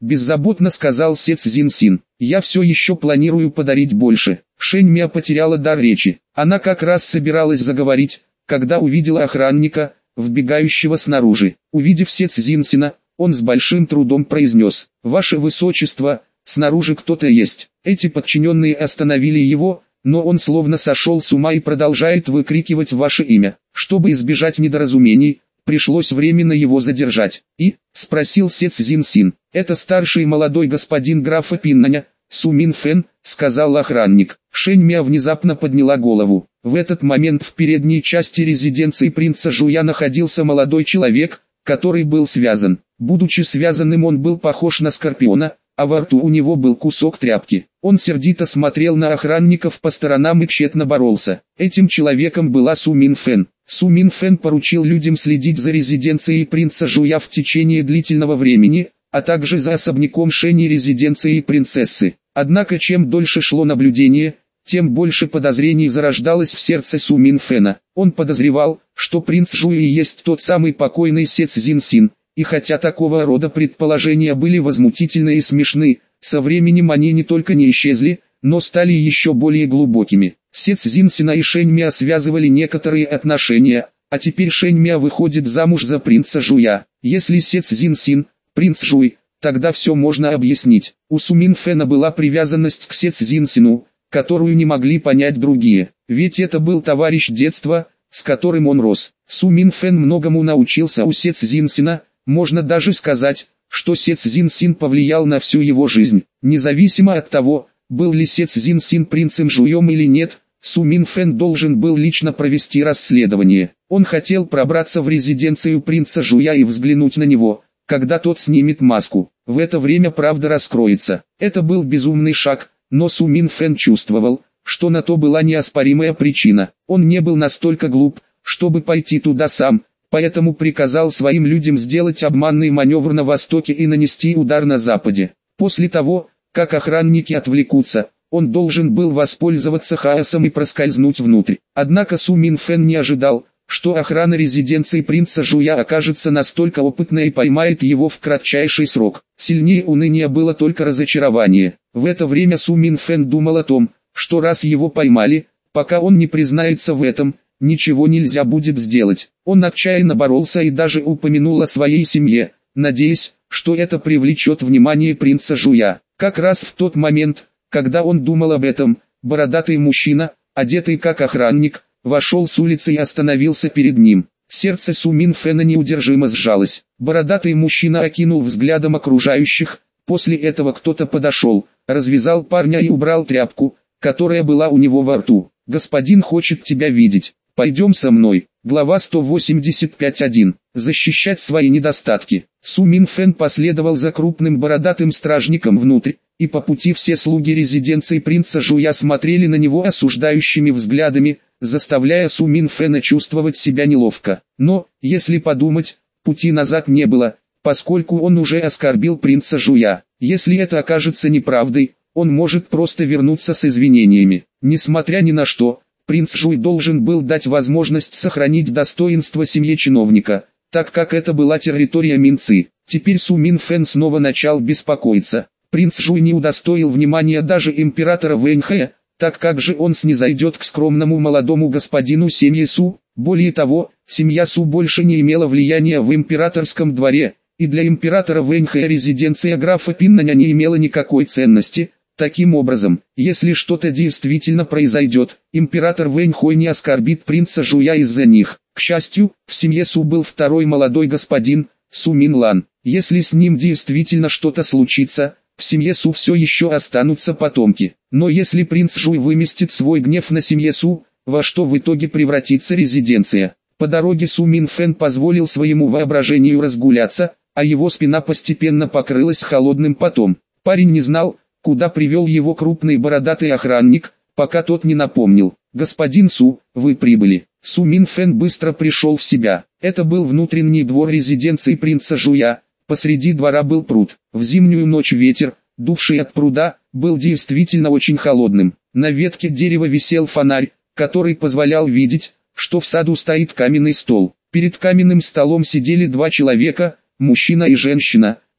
беззаботно сказал Се Цзиньсин. Я все еще планирую подарить больше. Шэнь Миа потеряла дар речи. Она как раз собиралась заговорить, когда увидела охранника, вбегающего снаружи. Увидев Се Цзиньсина, он с большим трудом произнес: «Ваше Высочество, снаружи кто-то есть». Эти подчиненные остановили его, но он словно сошел с ума и продолжает выкрикивать ваше имя. Чтобы избежать недоразумений, пришлось временно его задержать. «И?» – спросил Се Цзиньсин. «Это старший молодой господин графа Пиннаня, Су Мин Фэн», – сказал охранник. Шэнь Миа внезапно подняла голову. В этот момент в передней части резиденции принца Жуя находился молодой человек, который был связан. Будучи связанным, он был похож на скорпиона, а во рту у него был кусок тряпки. Он сердито смотрел на охранников по сторонам и тщетно боролся. Этим человеком была Су Мин Фэн. Су Мин Фэн поручил людям следить за резиденцией принца Жуя в течение длительного времени, а также за особняком Шэнь и резиденцией принцессы. Однако чем дольше шло наблюдение, тем больше подозрений зарождалось в сердце Су Мин Фэна. Он подозревал, что принц Жуй и есть тот самый покойный Се Цзиньсин, и хотя такого рода предположения были возмутительны и смешны, со временем они не только не исчезли, но стали еще более глубокими. Се Цзиньсина и Шэнь Миа связывали некоторые отношения, а теперь Шэнь Миа выходит замуж за принца Жуя. Если Се Цзиньсин – принц Жуй, тогда все можно объяснить. У Су Мин Фэна была привязанность к Се Цзиньсину, которую не могли понять другие, ведь это был товарищ детства, с которым он рос. Су Мин Фэн многому научился у Се Цзиньсина, можно даже сказать, что Се Цзиньсин повлиял на всю его жизнь. Независимо от того, был ли Се Цзиньсин принцем Жуем или нет, Су Мин Фэн должен был лично провести расследование. Он хотел пробраться в резиденцию принца Жуя и взглянуть на него, когда тот снимет маску. В это время правда раскроется. Это был безумный шаг, но Су Мин Фэн чувствовал, что на то была неоспоримая причина. Он не был настолько глуп, чтобы пойти туда сам, поэтому приказал своим людям сделать обманный маневр на востоке и нанести удар на западе. После того, как охранники отвлекутся, он должен был воспользоваться хаосом и проскользнуть внутрь. Однако Су Мин Фэн не ожидал, что охрана резиденции принца Жуя окажется настолько опытной и поймает его в кратчайший срок. Сильнее уныния было только разочарование. В это время Су Мин Фэн думал о том, что раз его поймали, пока он не признается в этом, ничего нельзя будет сделать. Он отчаянно боролся и даже упомянул о своей семье, надеясь, что это привлечет внимание принца Жуя. Как раз в тот момент, когда он думал об этом, бородатый мужчина, одетый как охранник, вошел с улицы и остановился перед ним. Сердце Су Мин Фэна неудержимо сжалось. Бородатый мужчина окинул взглядом окружающих, после этого кто-то подошел, развязал парня и убрал тряпку, которая была у него во рту. «Господин хочет тебя видеть. Пойдем со мной». Глава сто восемьдесят пять точка один. Защищать свои недостатки. Су Мин Фэн последовал за крупным бородатым стражником внутрь, и по пути все слуги резиденции принца Жуя смотрели на него осуждающими взглядами, заставляя Су Мин Фэна чувствовать себя неловко. Но, если подумать, пути назад не было, поскольку он уже оскорбил принца Жуя. Если это окажется неправдой, он может просто вернуться с извинениями. Несмотря ни на что, принц Жуй должен был дать возможность сохранить достоинство семье чиновника, так как это была территория Минцы. Теперь Су Мин Фэн снова начал беспокоиться. Принц Жуй не удостоил внимания даже императора Вэньхэя, так как же он снизойдет к скромному молодому господину семьи Су. Более того, семья Су больше не имела влияния в императорском дворе, и для императора Вэньхэя резиденция графа Пиннаня не имела никакой ценности. Таким образом, если что-то действительно произойдет, император Вэньхой не оскорбит принца Жуя из-за них. К счастью, в семье Су был второй молодой господин, Су Мин Лан. Если с ним действительно что-то случится, в семье Су все еще останутся потомки. Но если принц Жуй выместит свой гнев на семье Су, во что в итоге превратится резиденция? По дороге Су Мин Фэн позволил своему воображению разгуляться, а его спина постепенно покрылась холодным потом. Парень не знал, куда привел его крупный бородатый охранник, пока тот не напомнил: «Господин Су, вы прибыли». Су Мин Фэн быстро пришел в себя. Это был внутренний двор резиденции принца Жуя. Посреди двора был пруд. В зимнюю ночь ветер, дувший от пруда, был действительно очень холодным. На ветке дерева висел фонарь, который позволял видеть, что в саду стоит каменный стол. Перед каменным столом сидели два человека, мужчина и женщина,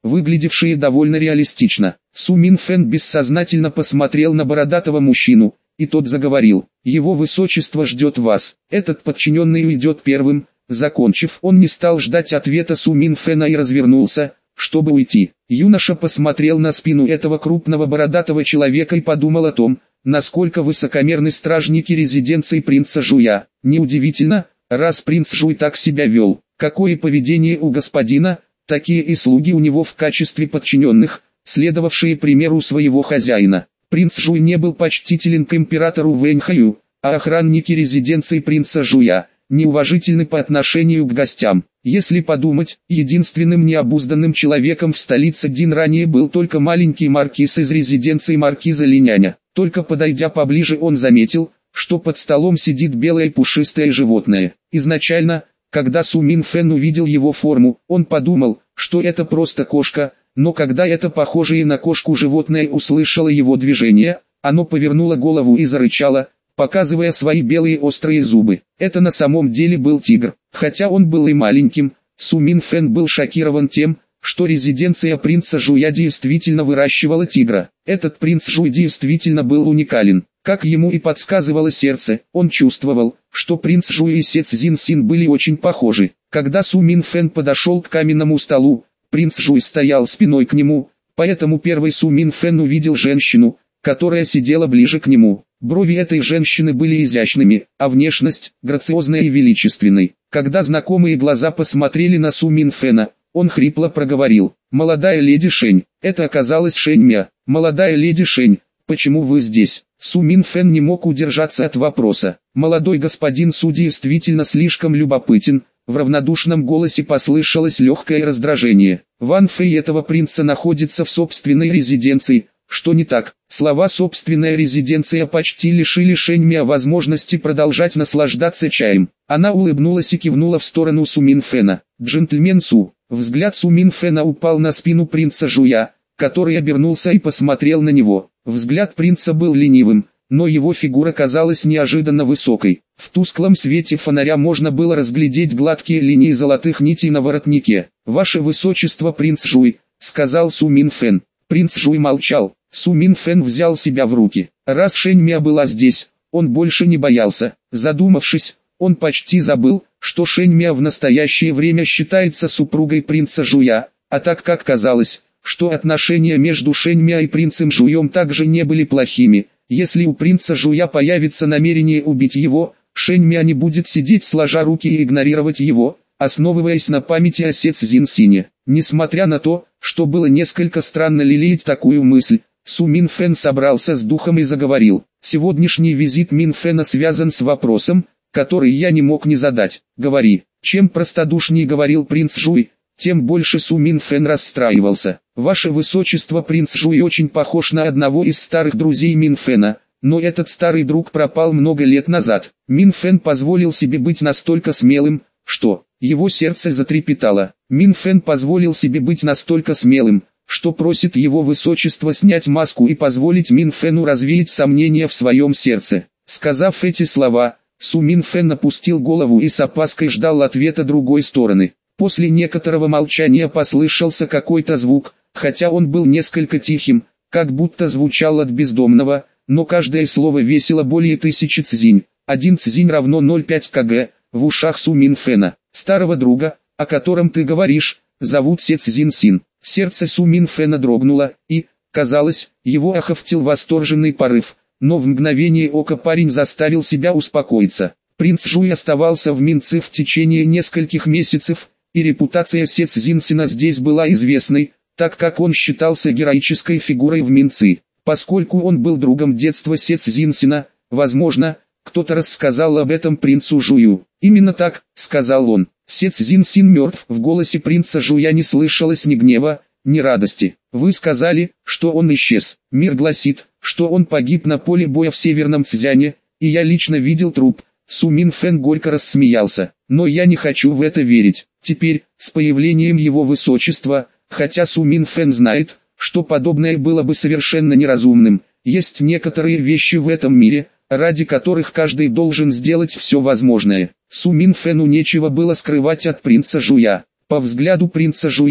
выглядевшие довольно реалистично. Су Мин Фэн бессознательно посмотрел на бородатого мужчину, и тот заговорил. «Его высочество ждет вас». Этот подчиненный уйдет первым. Закончив, он не стал ждать ответа Су Мин Фэна и развернулся, чтобы уйти. Юноша посмотрел на спину этого крупного бородатого человека и подумал о том, насколько высокомерны стражники резиденции принца Жуя. Неудивительно, раз принц Жуй так себя вел. Какое поведение у господина, такие и слуги у него в качестве подчиненных, следовавшие примеру своего хозяина. Принц Жуй не был почтителен к императору Вэньхаю, а охранники резиденции принца Жуя неуважительны по отношению к гостям. Если подумать, единственным необузданным человеком в столице Дин ранее был только маленький маркиз из резиденции маркиза Линяня. Только подойдя поближе, он заметил, что под столом сидит белое пушистое животное. Изначально, когда Су Мин Фэн увидел его форму, он подумал, что это просто кошка, но когда это похожее на кошку животное услышало его движение, оно повернуло голову и зарычало, показывая свои белые острые зубы. Это на самом деле был тигр. Хотя он был и маленьким, Су Мин Фэн был шокирован тем, что резиденция принца Жуя действительно выращивала тигра. Этот принц Жуй действительно был уникален. Как ему и подсказывало сердце, он чувствовал, что принц Жуй и Се Цзин Син были очень похожи. Когда Су Мин Фэн подошел к каменному столу, принц Жуй стоял спиной к нему, поэтому первый Су Мин Фэн увидел женщину, которая сидела ближе к нему. Брови этой женщины были изящными, а внешность – грациозной и величественной. Когда знакомые глаза посмотрели на Су Мин Фэна, он хрипло проговорил: «Молодая леди Шэнь». Это оказалась Шэнь Мя. «Молодая леди Шэнь, почему вы здесь?» Су Мин Фэн не мог удержаться от вопроса. «Молодой господин Су действительно слишком любопытен». В равнодушном голосе послышалось легкое раздражение. «Ван Фэй этого принца находится в собственной резиденции». Что не так? Слова «собственная резиденция» почти лишили Шэнь Мя возможности продолжать наслаждаться чаем. Она улыбнулась и кивнула в сторону Су Мин Фэна. «Джентльмен Су». Взгляд Су Мин Фэна упал на спину принца Жуя, который обернулся и посмотрел на него. Взгляд принца был ленивым, но его фигура казалась неожиданно высокой. В тусклом свете фонаря можно было разглядеть гладкие линии золотых нитей на воротнике. «Ваше высочество, принц Жуй», — сказал Су Мин Фэн. Принц Жуй молчал. Су Мин Фэн взял себя в руки. Раз Шэнь Мя была здесь, он больше не боялся. Задумавшись, он почти забыл, что Шэнь Мя в настоящее время считается супругой принца Жуя, а так как казалось, что отношения между Шэнь Мя и принцем Жуем также не были плохими. Если у принца Жуя появится намерение убить его, Шэнь Мя не будет сидеть сложа руки и игнорировать его, основываясь на памяти о Се Цзин Сине. Несмотря на то, что было несколько странно лелеять такую мысль, Су Мин Фэн собрался с духом и заговорил. «Сегодняшний визит Мин Фэна связан с вопросом, который я не мог не задать. Говори». Чем простодушнее говорил принц Жуй, тем больше Су Мин Фэн расстраивался. «Ваше высочество, принц Жуй очень похож на одного из старых друзей Мин Фэна, но этот старый друг пропал много лет назад». Мин Фэн позволил себе быть настолько смелым, что его сердце затрепетало. Мин Фэн позволил себе быть настолько смелым, что просит его высочество снять маску и позволить Мин Фэну развеять сомнения в своем сердце. Сказав эти слова, Су Мин Фэн опустил голову и с опаской ждал ответа другой стороны. После некоторого молчания послышался какой-то звук, хотя он был несколько тихим, как будто звучал от бездомного, но каждое слово весило более тысячи цзинь. Один цзинь равно ноль целых пять десятых кг. В ушах Су Мин Фэна. «Старого друга, о котором ты говоришь, зовут Се Цзин Син». Сердце Су Мин Фэна дрогнуло, и, казалось, его охватил восторженный порыв, но в мгновение ока парень заставил себя успокоиться. Принц Жуй оставался в Минци в течение нескольких месяцев, и репутация Се Цзин Сина здесь была известной, так как он считался героической фигурой в Минци. Поскольку он был другом детства Се Цзин Сина, возможно, кто-то рассказал об этом принцу Жую. «Именно так», — сказал он. Се Цзин Син мертв. В голосе принца Жуя не слышалось ни гнева, ни радости. «Вы сказали, что он исчез. Мир гласит, что он погиб на поле боя в Северном Цзяне, и я лично видел труп». Су Мин Фэн горько рассмеялся. «Но я не хочу в это верить. Теперь, с появлением его высочества, хотя Су Мин Фэн знает, что подобное было бы совершенно неразумным, есть некоторые вещи в этом мире, ради которых каждый должен сделать все возможное». Су Мин Фэну нечего было скрывать от принца Жуя. По взгляду принца Жуя,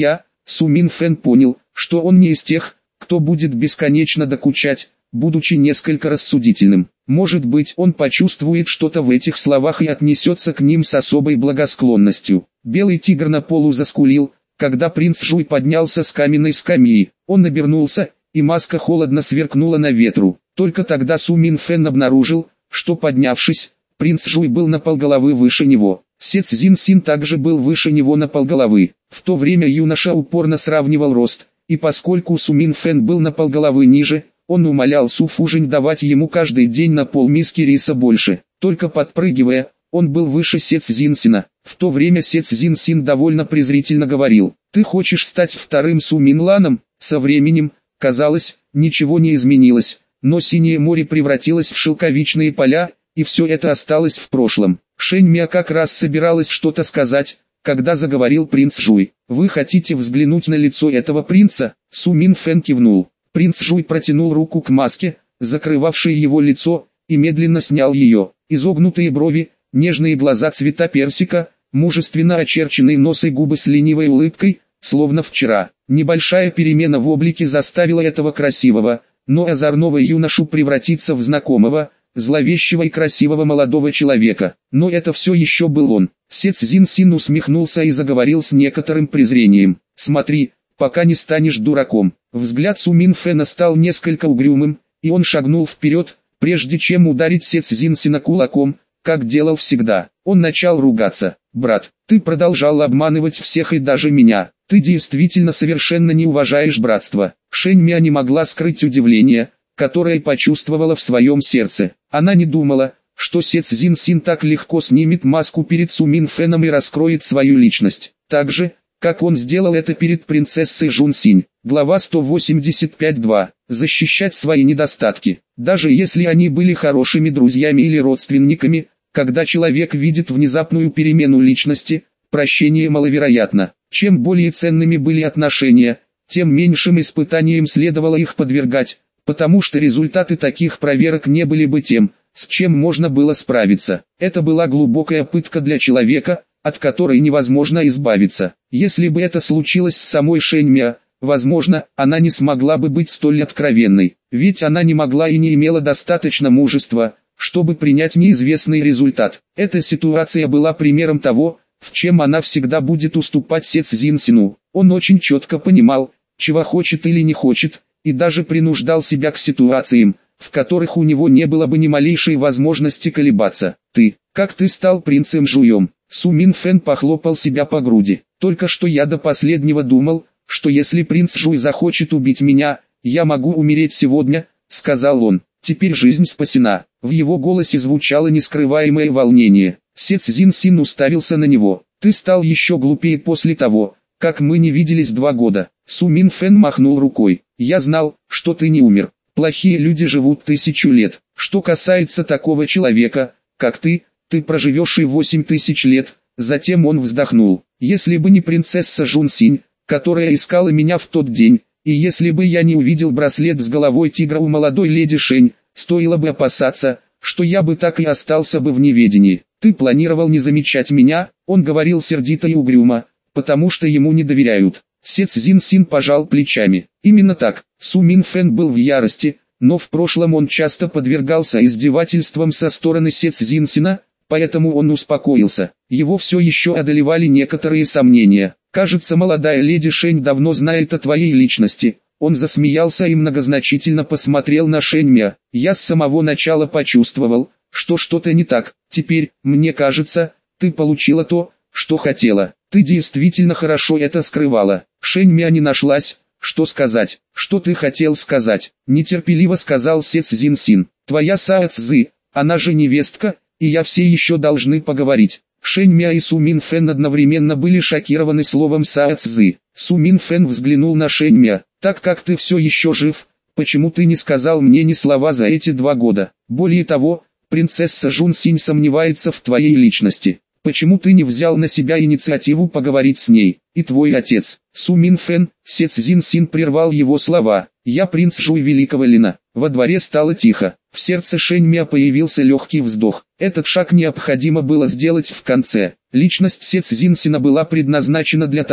Су Мин Фэн понял, что он не из тех, кто будет бесконечно докучать, будучи несколько рассудительным. Может быть, он почувствует что-то в этих словах и отнесется к ним с особой благосклонностью. Белый тигр на полу заскулил, когда принц Жуй поднялся с каменной скамьи. Он обернулся, и маска холодно сверкнула на ветру. Только тогда Су Мин Фэн обнаружил, что, поднявшись, принц Жуй был на полголовы выше него. Се Цзин Син также был выше него на полголовы. В то время юноша упорно сравнивал рост, и поскольку Су Мин Фэн был на полголовы ниже, он умолял Су Фужень давать ему каждый день на полмиски риса больше. Только подпрыгивая, он был выше Се Цзин Сина. В то время Се Цзин Син довольно презрительно говорил: «Ты хочешь стать вторым Су Мин Ланом?» Со временем, казалось, ничего не изменилось, но синее море превратилось в шелковичные поля, и все это осталось в прошлом. Шэнь Мя как раз собиралась что-то сказать, когда заговорил принц Жуй. «Вы хотите взглянуть на лицо этого принца?» Су Мин Фэн кивнул. Принц Жуй протянул руку к маске, закрывавшей его лицо, и медленно снял ее. Изогнутые брови, нежные глаза цвета персика, мужественно очерченный нос и губы с ленивой улыбкой, словно вчера. Небольшая перемена в облике заставила этого красивого, но озорного юношу превратиться в знакомого, зловещего и красивого молодого человека. Но это все еще был он. Се Цзин Син усмехнулся и заговорил с некоторым презрением: «Смотри, пока не станешь дураком». Взгляд Су Мин Фэна стал несколько угрюмым, и он шагнул вперед, прежде чем ударить Се Цзин Сина кулаком, как делал всегда. Он начал ругаться: «Брат, ты продолжал обманывать всех и даже меня. Ты действительно совершенно не уважаешь братство». Шэнь Мя не могла скрыть удивление, которое почувствовала в своем сердце. Она не думала, что Се Цзин Син так легко снимет маску перед Су Мин Фэном и раскроет свою личность. Так же, как он сделал это перед принцессой Жун Синь. Глава сто восемьдесят пять точка два. Защищать свои недостатки. Даже если они были хорошими друзьями или родственниками, когда человек видит внезапную перемену личности, прощение маловероятно. Чем более ценными были отношения, тем меньшим испытанием следовало их подвергать, потому что результаты таких проверок не были бы тем, с чем можно было справиться. Это была глубокая пытка для человека, от которой невозможно избавиться. Если бы это случилось с самой Шэнь Мя, возможно, она не смогла бы быть столь откровенной, ведь она не могла и не имела достаточно мужества, чтобы принять неизвестный результат. Эта ситуация была примером того, в чем она всегда будет уступать Се Цзин Сину. Он очень четко понимал, чего хочет или не хочет, и даже принуждал себя к ситуациям, в которых у него не было бы ни малейшей возможности колебаться. «Ты, как ты стал принцем Жуем?» Су Мин Фэн похлопал себя по груди. «Только что я до последнего думал, что если принц Жуй захочет убить меня, я могу умереть сегодня», — сказал он. «Теперь жизнь спасена». В его голосе звучало нескрываемое волнение. Се Цзин Син уставился на него. «Ты стал еще глупее после того, как мы не виделись два года». Су Мин Фэн махнул рукой. «Я знал, что ты не умер. Плохие люди живут тысячу лет. Что касается такого человека, как ты, ты проживешь и восемь тысяч лет». Затем он вздохнул. «Если бы не принцесса Жун Синь, которая искала меня в тот день, и если бы я не увидел браслет с головой тигра у молодой леди Шэнь, стоило бы опасаться, что я бы так и остался бы в неведении. Ты планировал не замечать меня», — он говорил сердито и угрюмо, «потому что ему не доверяют». Се Цзин Син пожал плечами. Именно так. Су Мин Фэн был в ярости, но в прошлом он часто подвергался издевательствам со стороны Се Цзин Сина, поэтому он успокоился. Его все еще одолевали некоторые сомнения. «Кажется, молодая леди Шэнь давно знает о твоей личности». Он засмеялся и многозначительно посмотрел на Шэнь Мя. «Я с самого начала почувствовал, что что-то не так. Теперь, мне кажется, ты получила то, что хотела. Ты действительно хорошо это скрывала». Шэнь Мя не нашлась, что сказать. «Что ты хотел сказать?» — нетерпеливо сказал Се Цзин Син. «Твоя Сао Цзы, она же невестка, и я все еще должны поговорить». Шэнь Мя и Су Мин Фэн одновременно были шокированы словом Сао Цзы. Су Мин Фэн взглянул на Шэнь Мя. «Так как ты все еще жив, почему ты не сказал мне ни слова за эти два года? Более того, принцесса Жун Синь сомневается в твоей личности. Почему ты не взял на себя инициативу поговорить с ней? И твой отец?» Су Мин Фэн, Се Цзин Син прервал его слова. «Я принц Жуй Великого Лина». Во дворе стало тихо. В сердце Шэнь Мя появился легкий вздох. Этот шаг необходимо было сделать в конце. Личность Се Цзин Сина была предназначена для того,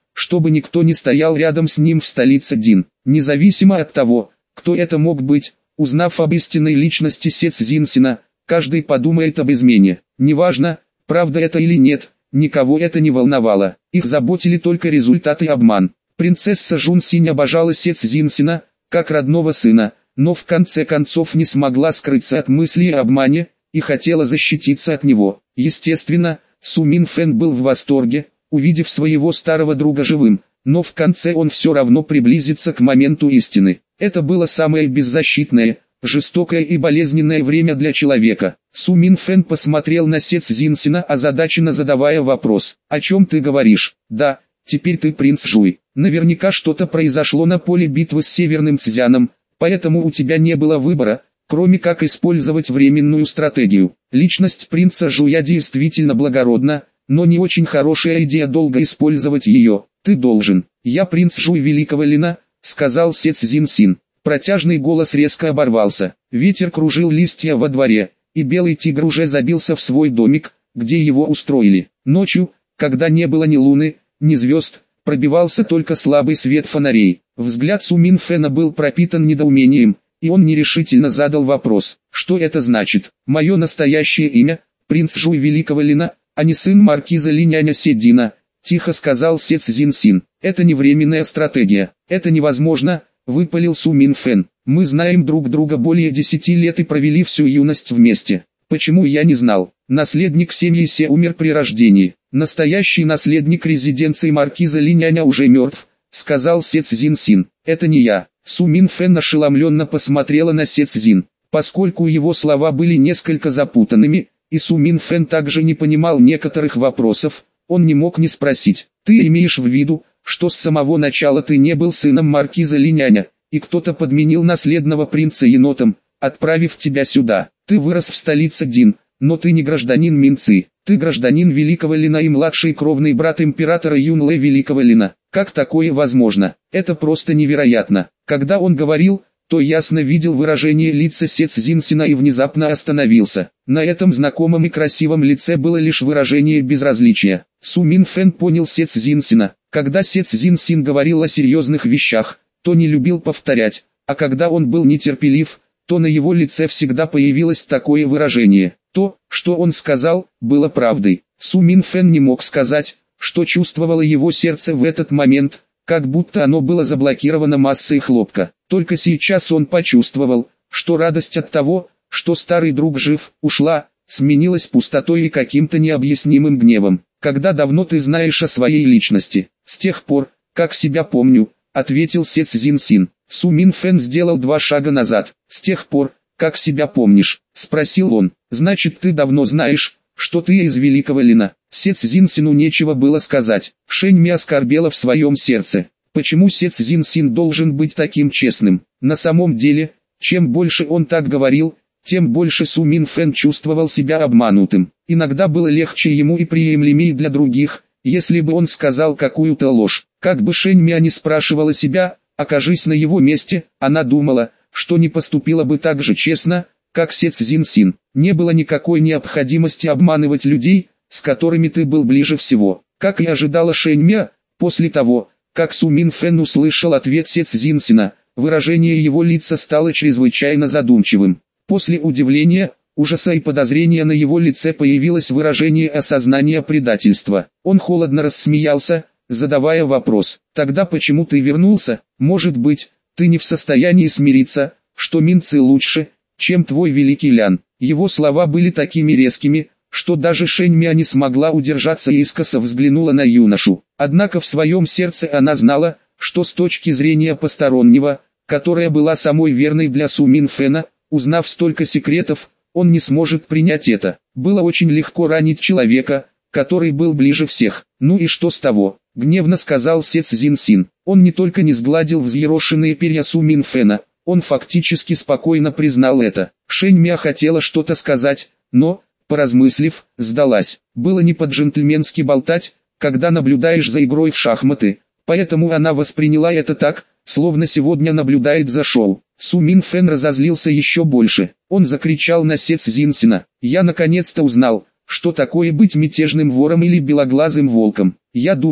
чтобы никто не стоял рядом с ним в столице Дин. Независимо от того, кто это мог быть, узнав об истинной личности Сецзинсина, каждый подумает об измене. Неважно, правда это или нет, никого это не волновало. Их заботили только результаты и обман. Принцесса Жунсинь обожала Сецзинсина, как родного сына, но в конце концов не смогла скрыться от мысли о обмане, и хотела защититься от него. Естественно, Су Минфэн был в восторге, увидев своего старого друга живым, но в конце он все равно приблизится к моменту истины. Это было самое беззащитное, жестокое и болезненное время для человека. Су Минфэн посмотрел на Сецзинсина, озадаченно задавая вопрос: «О чем ты говоришь?» «Да, теперь ты принц Жуй. Наверняка что-то произошло на поле битвы с Северным Цзяном, поэтому у тебя не было выбора, кроме как использовать временную стратегию. Личность принца Жуя действительно благородна, но не очень хорошая идея долго использовать ее. Ты должен». «Я принц Жуй Великого Лина», — сказал Сецзинсин. Протяжный голос резко оборвался. Ветер кружил листья во дворе, и белый тигр уже забился в свой домик, где его устроили. Ночью, когда не было ни луны, ни звезд, пробивался только слабый свет фонарей. Взгляд Су Минфэна был пропитан недоумением, и он нерешительно задал вопрос: «Что это значит? Мое настоящее имя — принц Жуй Великого Лина, а не сын маркиза Линяня Седина», — тихо сказал Сецзинсин. «Это не временная стратегия, это невозможно», — выпалил Су Минфэн. «Мы знаем друг друга более десяти лет и провели всю юность вместе. Почему я не знал? Наследник семьи Се умер при рождении. Настоящий наследник резиденции маркиза Линяня уже мертв», — сказал Сецзинсин. «Это не я». Су Минфэн ошеломленно посмотрела на Сецзин. Поскольку его слова были несколько запутанными, и Су Минфэн также не понимал некоторых вопросов, он не мог не спросить: «Ты имеешь в виду, что с самого начала ты не был сыном маркиза Линяня, и кто-то подменил наследного принца енотом, отправив тебя сюда? Ты вырос в столице Дин, но ты не гражданин Минцы, ты гражданин Великого Лина и младший кровный брат императора Юнле Великого Лина. Как такое возможно? Это просто невероятно». Когда он говорил, то ясно видел выражение лица Сецзинсина и внезапно остановился. На этом знакомом и красивом лице было лишь выражение безразличия. Су Минфэн понял Сецзинсина. Когда Сецзинсин говорил о серьезных вещах, то не любил повторять, а когда он был нетерпелив, то на его лице всегда появилось такое выражение. То, что он сказал, было правдой. Су Минфэн не мог сказать, что чувствовало его сердце в этот момент, как будто оно было заблокировано массой хлопка. Только сейчас он почувствовал, что радость от того, что старый друг жив, ушла, сменилась пустотой и каким-то необъяснимым гневом. «Когда давно ты знаешь о своей личности?» «С тех пор, как себя помню», — ответил Сецзинсин. Су Минфэн сделал два шага назад. «С тех пор, как себя помнишь?» — спросил он. «Значит, ты давно знаешь, что ты из Великого Лина». Сецзинсину нечего было сказать. Шэньми оскорбела в своем сердце. Почему Сецзинсин должен быть таким честным? На самом деле, чем больше он так говорил, тем больше Су Минфэн чувствовал себя обманутым. Иногда было легче ему и приемлемее для других, если бы он сказал какую-то ложь. Как бы Шэньми не спрашивала себя, окажись на его месте, она думала, что не поступила бы так же честно, как Сецзинсин. Не было никакой необходимости обманывать людей, с которыми ты был ближе всего. Как и ожидала Шэньми, после того, как Су Минфэн услышал ответ Сецзинсина, выражение его лица стало чрезвычайно задумчивым. После удивления, ужаса и подозрения на его лице появилось выражение осознания предательства. Он холодно рассмеялся, задавая вопрос: «Тогда почему ты вернулся? Может быть, ты не в состоянии смириться, что Минцы лучше, чем твой Великий Лян?» Его слова были такими резкими, что даже Шэньми не смогла удержаться и искоса взглянула на юношу. Однако в своем сердце она знала, что с точки зрения постороннего, которая была самой верной для Су Минфэна, узнав столько секретов, он не сможет принять это. Было очень легко ранить человека, который был ближе всех. «Ну и что с того?» — гневно сказал Сецзинсин. Он не только не сгладил взъерошенные перья Су Минфэна, он фактически спокойно признал это. Шэньми хотела что-то сказать, но, поразмыслив, сдалась. Было не по-джентльменски болтать, когда наблюдаешь за игрой в шахматы, поэтому она восприняла это так, словно сегодня наблюдает за шоу. Су Минфэн разозлился еще больше. Он закричал на Сецзинсина: «Я наконец-то узнал, что такое быть мятежным вором или белоглазым волком. Я думал,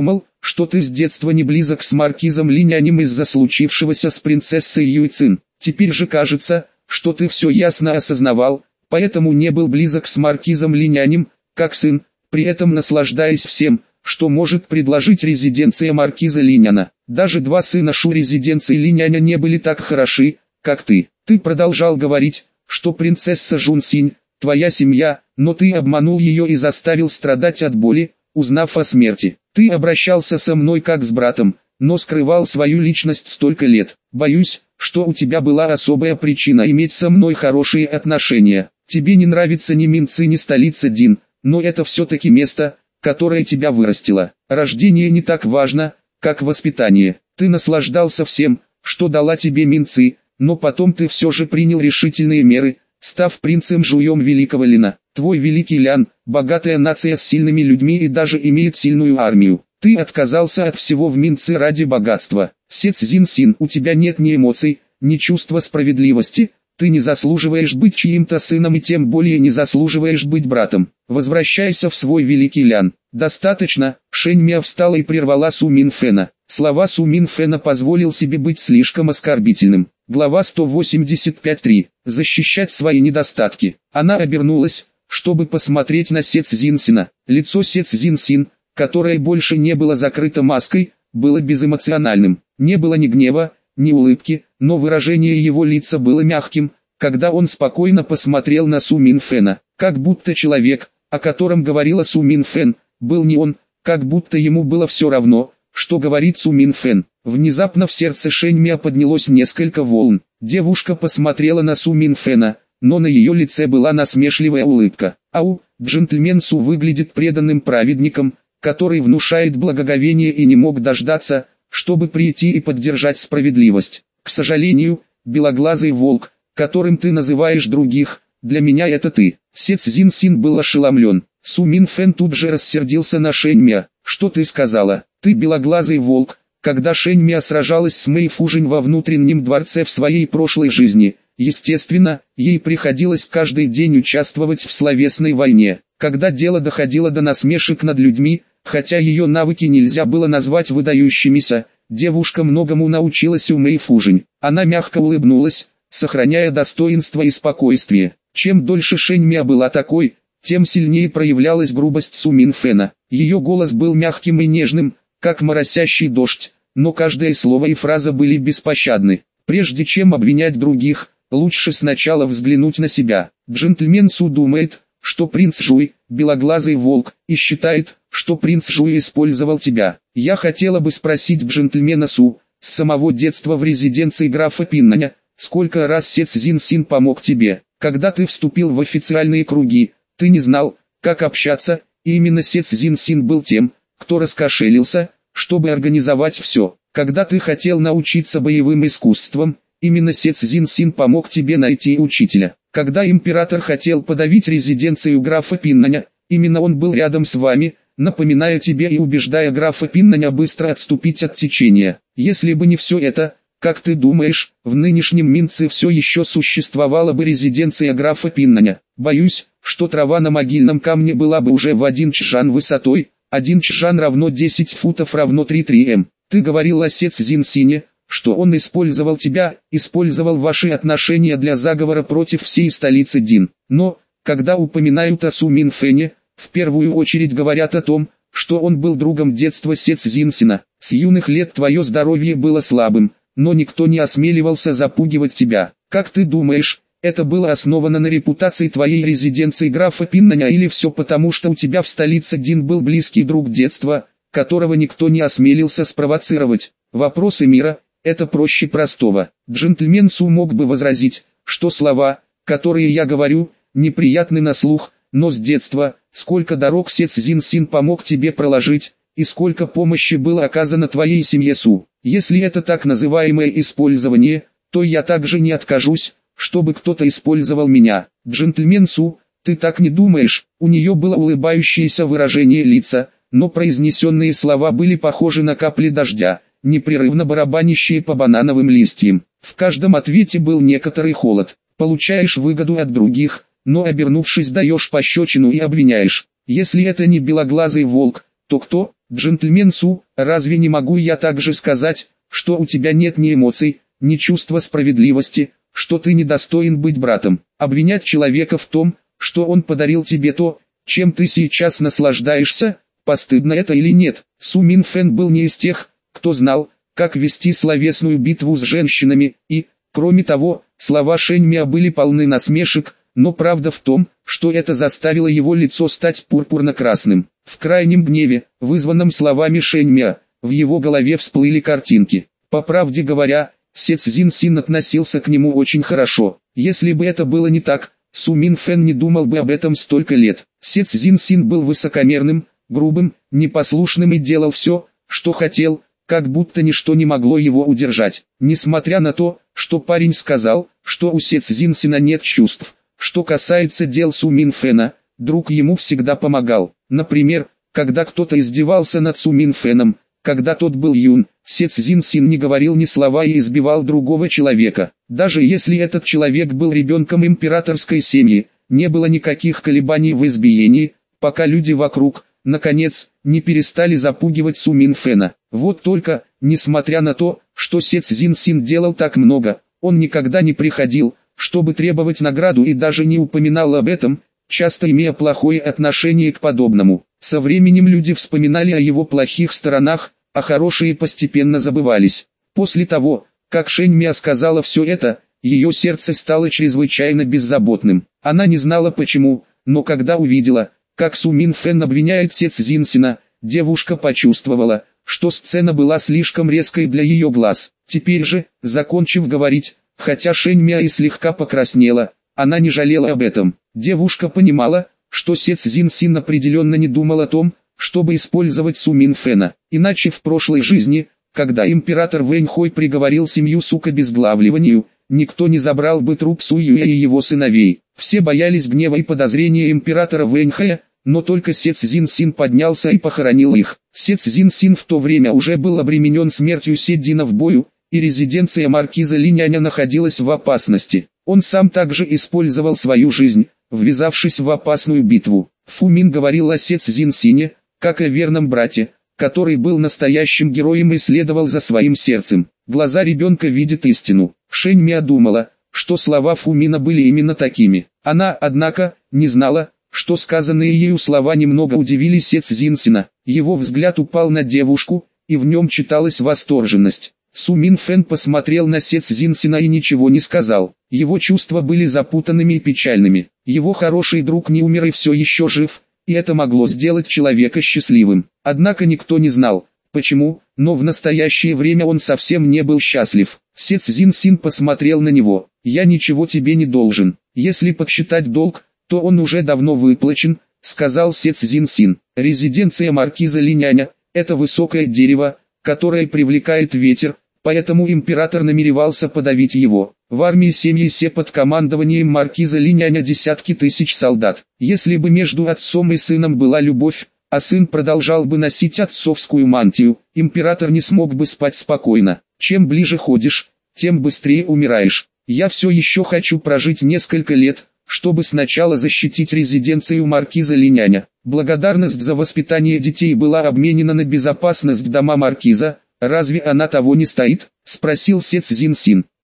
что ты с детства не близок с маркизом Линянем из-за случившегося с принцессой Юйцин. Теперь же кажется, что ты все ясно осознавал, поэтому не был близок с маркизом Линянем, как сын, при этом наслаждаясь всем, что может предложить резиденция маркиза Линяна. Даже два сына Шу резиденции Линяня не были так хороши, как ты. Ты продолжал говорить, что принцесса Жунсинь – твоя семья, но ты обманул ее и заставил страдать от боли, узнав о смерти. Ты обращался со мной как с братом, но скрывал свою личность столько лет. Боюсь, что у тебя была особая причина иметь со мной хорошие отношения. Тебе не нравится ни Минцы, ни столица Дин, но это все-таки место, которое тебя вырастило. Рождение не так важно, как воспитание. Ты наслаждался всем, что дала тебе Минцы, но потом ты все же принял решительные меры, став принцем Жуем Великого Лина. Твой Великий Лян – богатая нация с сильными людьми и даже имеет сильную армию. Ты отказался от всего в Минцы ради богатства. Се Цзиньсин, у тебя нет ни эмоций, ни чувства справедливости. Ты не заслуживаешь быть чьим-то сыном и тем более не заслуживаешь быть братом. Возвращайся в свой Великий Лян. Достаточно. Шэньмя встала и прервала Су Минфэна. Слова Су Минфэна позволил себе быть слишком оскорбительным. Глава сто восемьдесят пять три. Защищать свои недостатки. Она обернулась, чтобы посмотреть на Се Цзиньсина. Лицо Се Цзиньсин, которое больше не было закрыто маской, было безэмоциональным. Не было ни гнева, ни улыбки, но выражение его лица было мягким, когда он спокойно посмотрел на Су Минфэна, как будто человек, о котором говорила Су Минфэн, был не он, как будто ему было все равно, что говорит Су Минфэн. Внезапно в сердце Шэньмя поднялось несколько волн. Девушка посмотрела на Су Минфэна, но на ее лице была насмешливая улыбка. Ау, джентльмен Су выглядит преданным праведником, который внушает благоговение и не мог дождаться, чтобы прийти и поддержать справедливость. К сожалению, белоглазый волк, которым ты называешь других, для меня это ты. Се Цзиньсин был ошеломлен. Су Минфэн тут же рассердился на Шэньмя. Что ты сказала? Ты белоглазый волк. Когда Шэньмя сражалась с Мэй Фужинь во внутреннем дворце в своей прошлой жизни, естественно, ей приходилось каждый день участвовать в словесной войне. Когда дело доходило до насмешек над людьми, хотя ее навыки нельзя было назвать выдающимися, девушка многому научилась у Мэй Фужинь. Она мягко улыбнулась, сохраняя достоинство и спокойствие. Чем дольше Шэньмя была такой, тем сильнее проявлялась грубость Су Минфэна. Ее голос был мягким и нежным, как моросящий дождь, но каждое слово и фраза были беспощадны. Прежде чем обвинять других, лучше сначала взглянуть на себя. Джентльмен Су думает, что принц Жуй – белоглазый волк, и считает, что принц Жуй использовал тебя. Я хотела бы спросить джентльмена Су, с самого детства в резиденции графа Пиннаня, сколько раз Се Цзиньсин помог тебе. Когда ты вступил в официальные круги, ты не знал, как общаться, и именно Се Цзиньсин был тем, кто раскошелился, чтобы организовать все. Когда ты хотел научиться боевым искусствам, именно Се Цзиньсин помог тебе найти учителя. Когда император хотел подавить резиденцию графа Пиннаня, именно он был рядом с вами, напоминая тебе и убеждая графа Пиннаня быстро отступить от течения. Если бы не все это, как ты думаешь, в нынешнем Минце все еще существовала бы резиденция графа Пиннаня? Боюсь, что трава на могильном камне была бы уже в один чжан высотой. Один чжан равно десять футов равно три три эм. Ты говорил о Се Цзиньсине, что он использовал тебя, использовал ваши отношения для заговора против всей столицы Дин. Но, когда упоминают о Су Минфэне, в первую очередь говорят о том, что он был другом детства Се Цзиньсина. С юных лет твое здоровье было слабым, но никто не осмеливался запугивать тебя. Как ты думаешь, это было основано на репутации твоей резиденции графа Пиннаня или все потому, что у тебя в столице Дин был близкий друг детства, которого никто не осмелился спровоцировать? Вопросы мира – это проще простого. Джентльмен Су мог бы возразить, что слова, которые я говорю, неприятны на слух, но с детства, сколько дорог Се Цзиньсин помог тебе проложить, и сколько помощи было оказано твоей семье Су. Если это так называемое использование, то я также не откажусь, чтобы кто-то использовал меня. Джентльмен Су, ты так не думаешь? У нее было улыбающееся выражение лица, но произнесенные слова были похожи на капли дождя, непрерывно барабанящие по банановым листьям. В каждом ответе был некоторый холод. Получаешь выгоду от других, но обернувшись даешь пощечину и обвиняешь. Если это не белоглазый волк, то кто? Джентльмен Су, разве не могу я также сказать, что у тебя нет ни эмоций, ни чувства справедливости, что ты недостоин быть братом? Обвинять человека в том, что он подарил тебе то, чем ты сейчас наслаждаешься, постыдно это или нет? Су Мин Фэн был не из тех, кто знал, как вести словесную битву с женщинами, и, кроме того, слова Шэнь Миа были полны насмешек, но правда в том, что это заставило его лицо стать пурпурно-красным. В крайнем гневе, вызванном словами Шэнь Миа, в его голове всплыли картинки. По правде говоря, Се Цзин Син относился к нему очень хорошо. Если бы это было не так, Су Мин Фэн не думал бы об этом столько лет. Се Цзин Син был высокомерным, грубым, непослушным и делал все, что хотел, как будто ничто не могло его удержать. Несмотря на то, что парень сказал, что у Се Цзин Сина нет чувств. Что касается дел Су Мин Фэна, друг ему всегда помогал. Например, когда кто-то издевался над Су Мин Фэном, когда тот был юн, Се Цзин Син не говорил ни слова и избивал другого человека. Даже если этот человек был ребенком императорской семьи, не было никаких колебаний в избиении, пока люди вокруг, наконец, не перестали запугивать Су Мин Фэна. Вот только, несмотря на то, что Се Цзин Син делал так много, он никогда не приходил, чтобы требовать награду и даже не упоминал об этом, часто имея плохое отношение к подобному. Со временем люди вспоминали о его плохих сторонах, а хорошие постепенно забывались. После того, как Шэнь Миа сказала все это, ее сердце стало чрезвычайно беззаботным. Она не знала почему, но когда увидела, как Су Мин Фэн обвиняет Се Цзин Сина, девушка почувствовала, что сцена была слишком резкой для ее глаз. Теперь же, закончив говорить, хотя Шэнь Миа и слегка покраснела, она не жалела об этом. Девушка понимала, что Се Цзин Син определенно не думал о том, чтобы использовать Су Мин Фэна. Иначе в прошлой жизни, когда император Вэнь Хой приговорил семью Су к обезглавливанию, никто не забрал бы труп Су Юя и его сыновей. Все боялись гнева и подозрения императора Вэнь Хэя, но только Се Цзин Син поднялся и похоронил их. Се Цзин Син в то время уже был обременен смертью Седдина в бою, и резиденция маркиза Линяня находилась в опасности. Он сам также использовал свою жизнь, ввязавшись в опасную битву. Фу Мин говорил о Се Цзин Сине, как о верном брате, который был настоящим героем и следовал за своим сердцем. Глаза ребенка видят истину. Шэнь Миа думала, что слова Фу Мина были именно такими. Она, однако, не знала, что сказанные ею слова немного удивили Се Цзин Сина. Его взгляд упал на девушку, и в нем читалась восторженность. Су Мин Фэн посмотрел на Се Цзин Сина и ничего не сказал. Его чувства были запутанными и печальными. Его хороший друг не умер и все еще жив, и это могло сделать человека счастливым. Однако никто не знал, почему, но в настоящее время он совсем не был счастлив. Се Цзин Син посмотрел на него. «Я ничего тебе не должен. Если подсчитать долг, то он уже давно выплачен», — сказал Се Цзин Син. «Резиденция маркиза Линяня — это высокое дерево, которое привлекает ветер, поэтому император намеревался подавить его. В армии семьи Се под командованием маркиза Линяня десятки тысяч солдат. Если бы между отцом и сыном была любовь, а сын продолжал бы носить отцовскую мантию, император не смог бы спать спокойно. Чем ближе ходишь, тем быстрее умираешь. Я все еще хочу прожить несколько лет, чтобы сначала защитить резиденцию маркиза Линяня. Благодарность за воспитание детей была обменена на безопасность дома маркиза. Разве она того не стоит?» — спросил Се Цзин Син.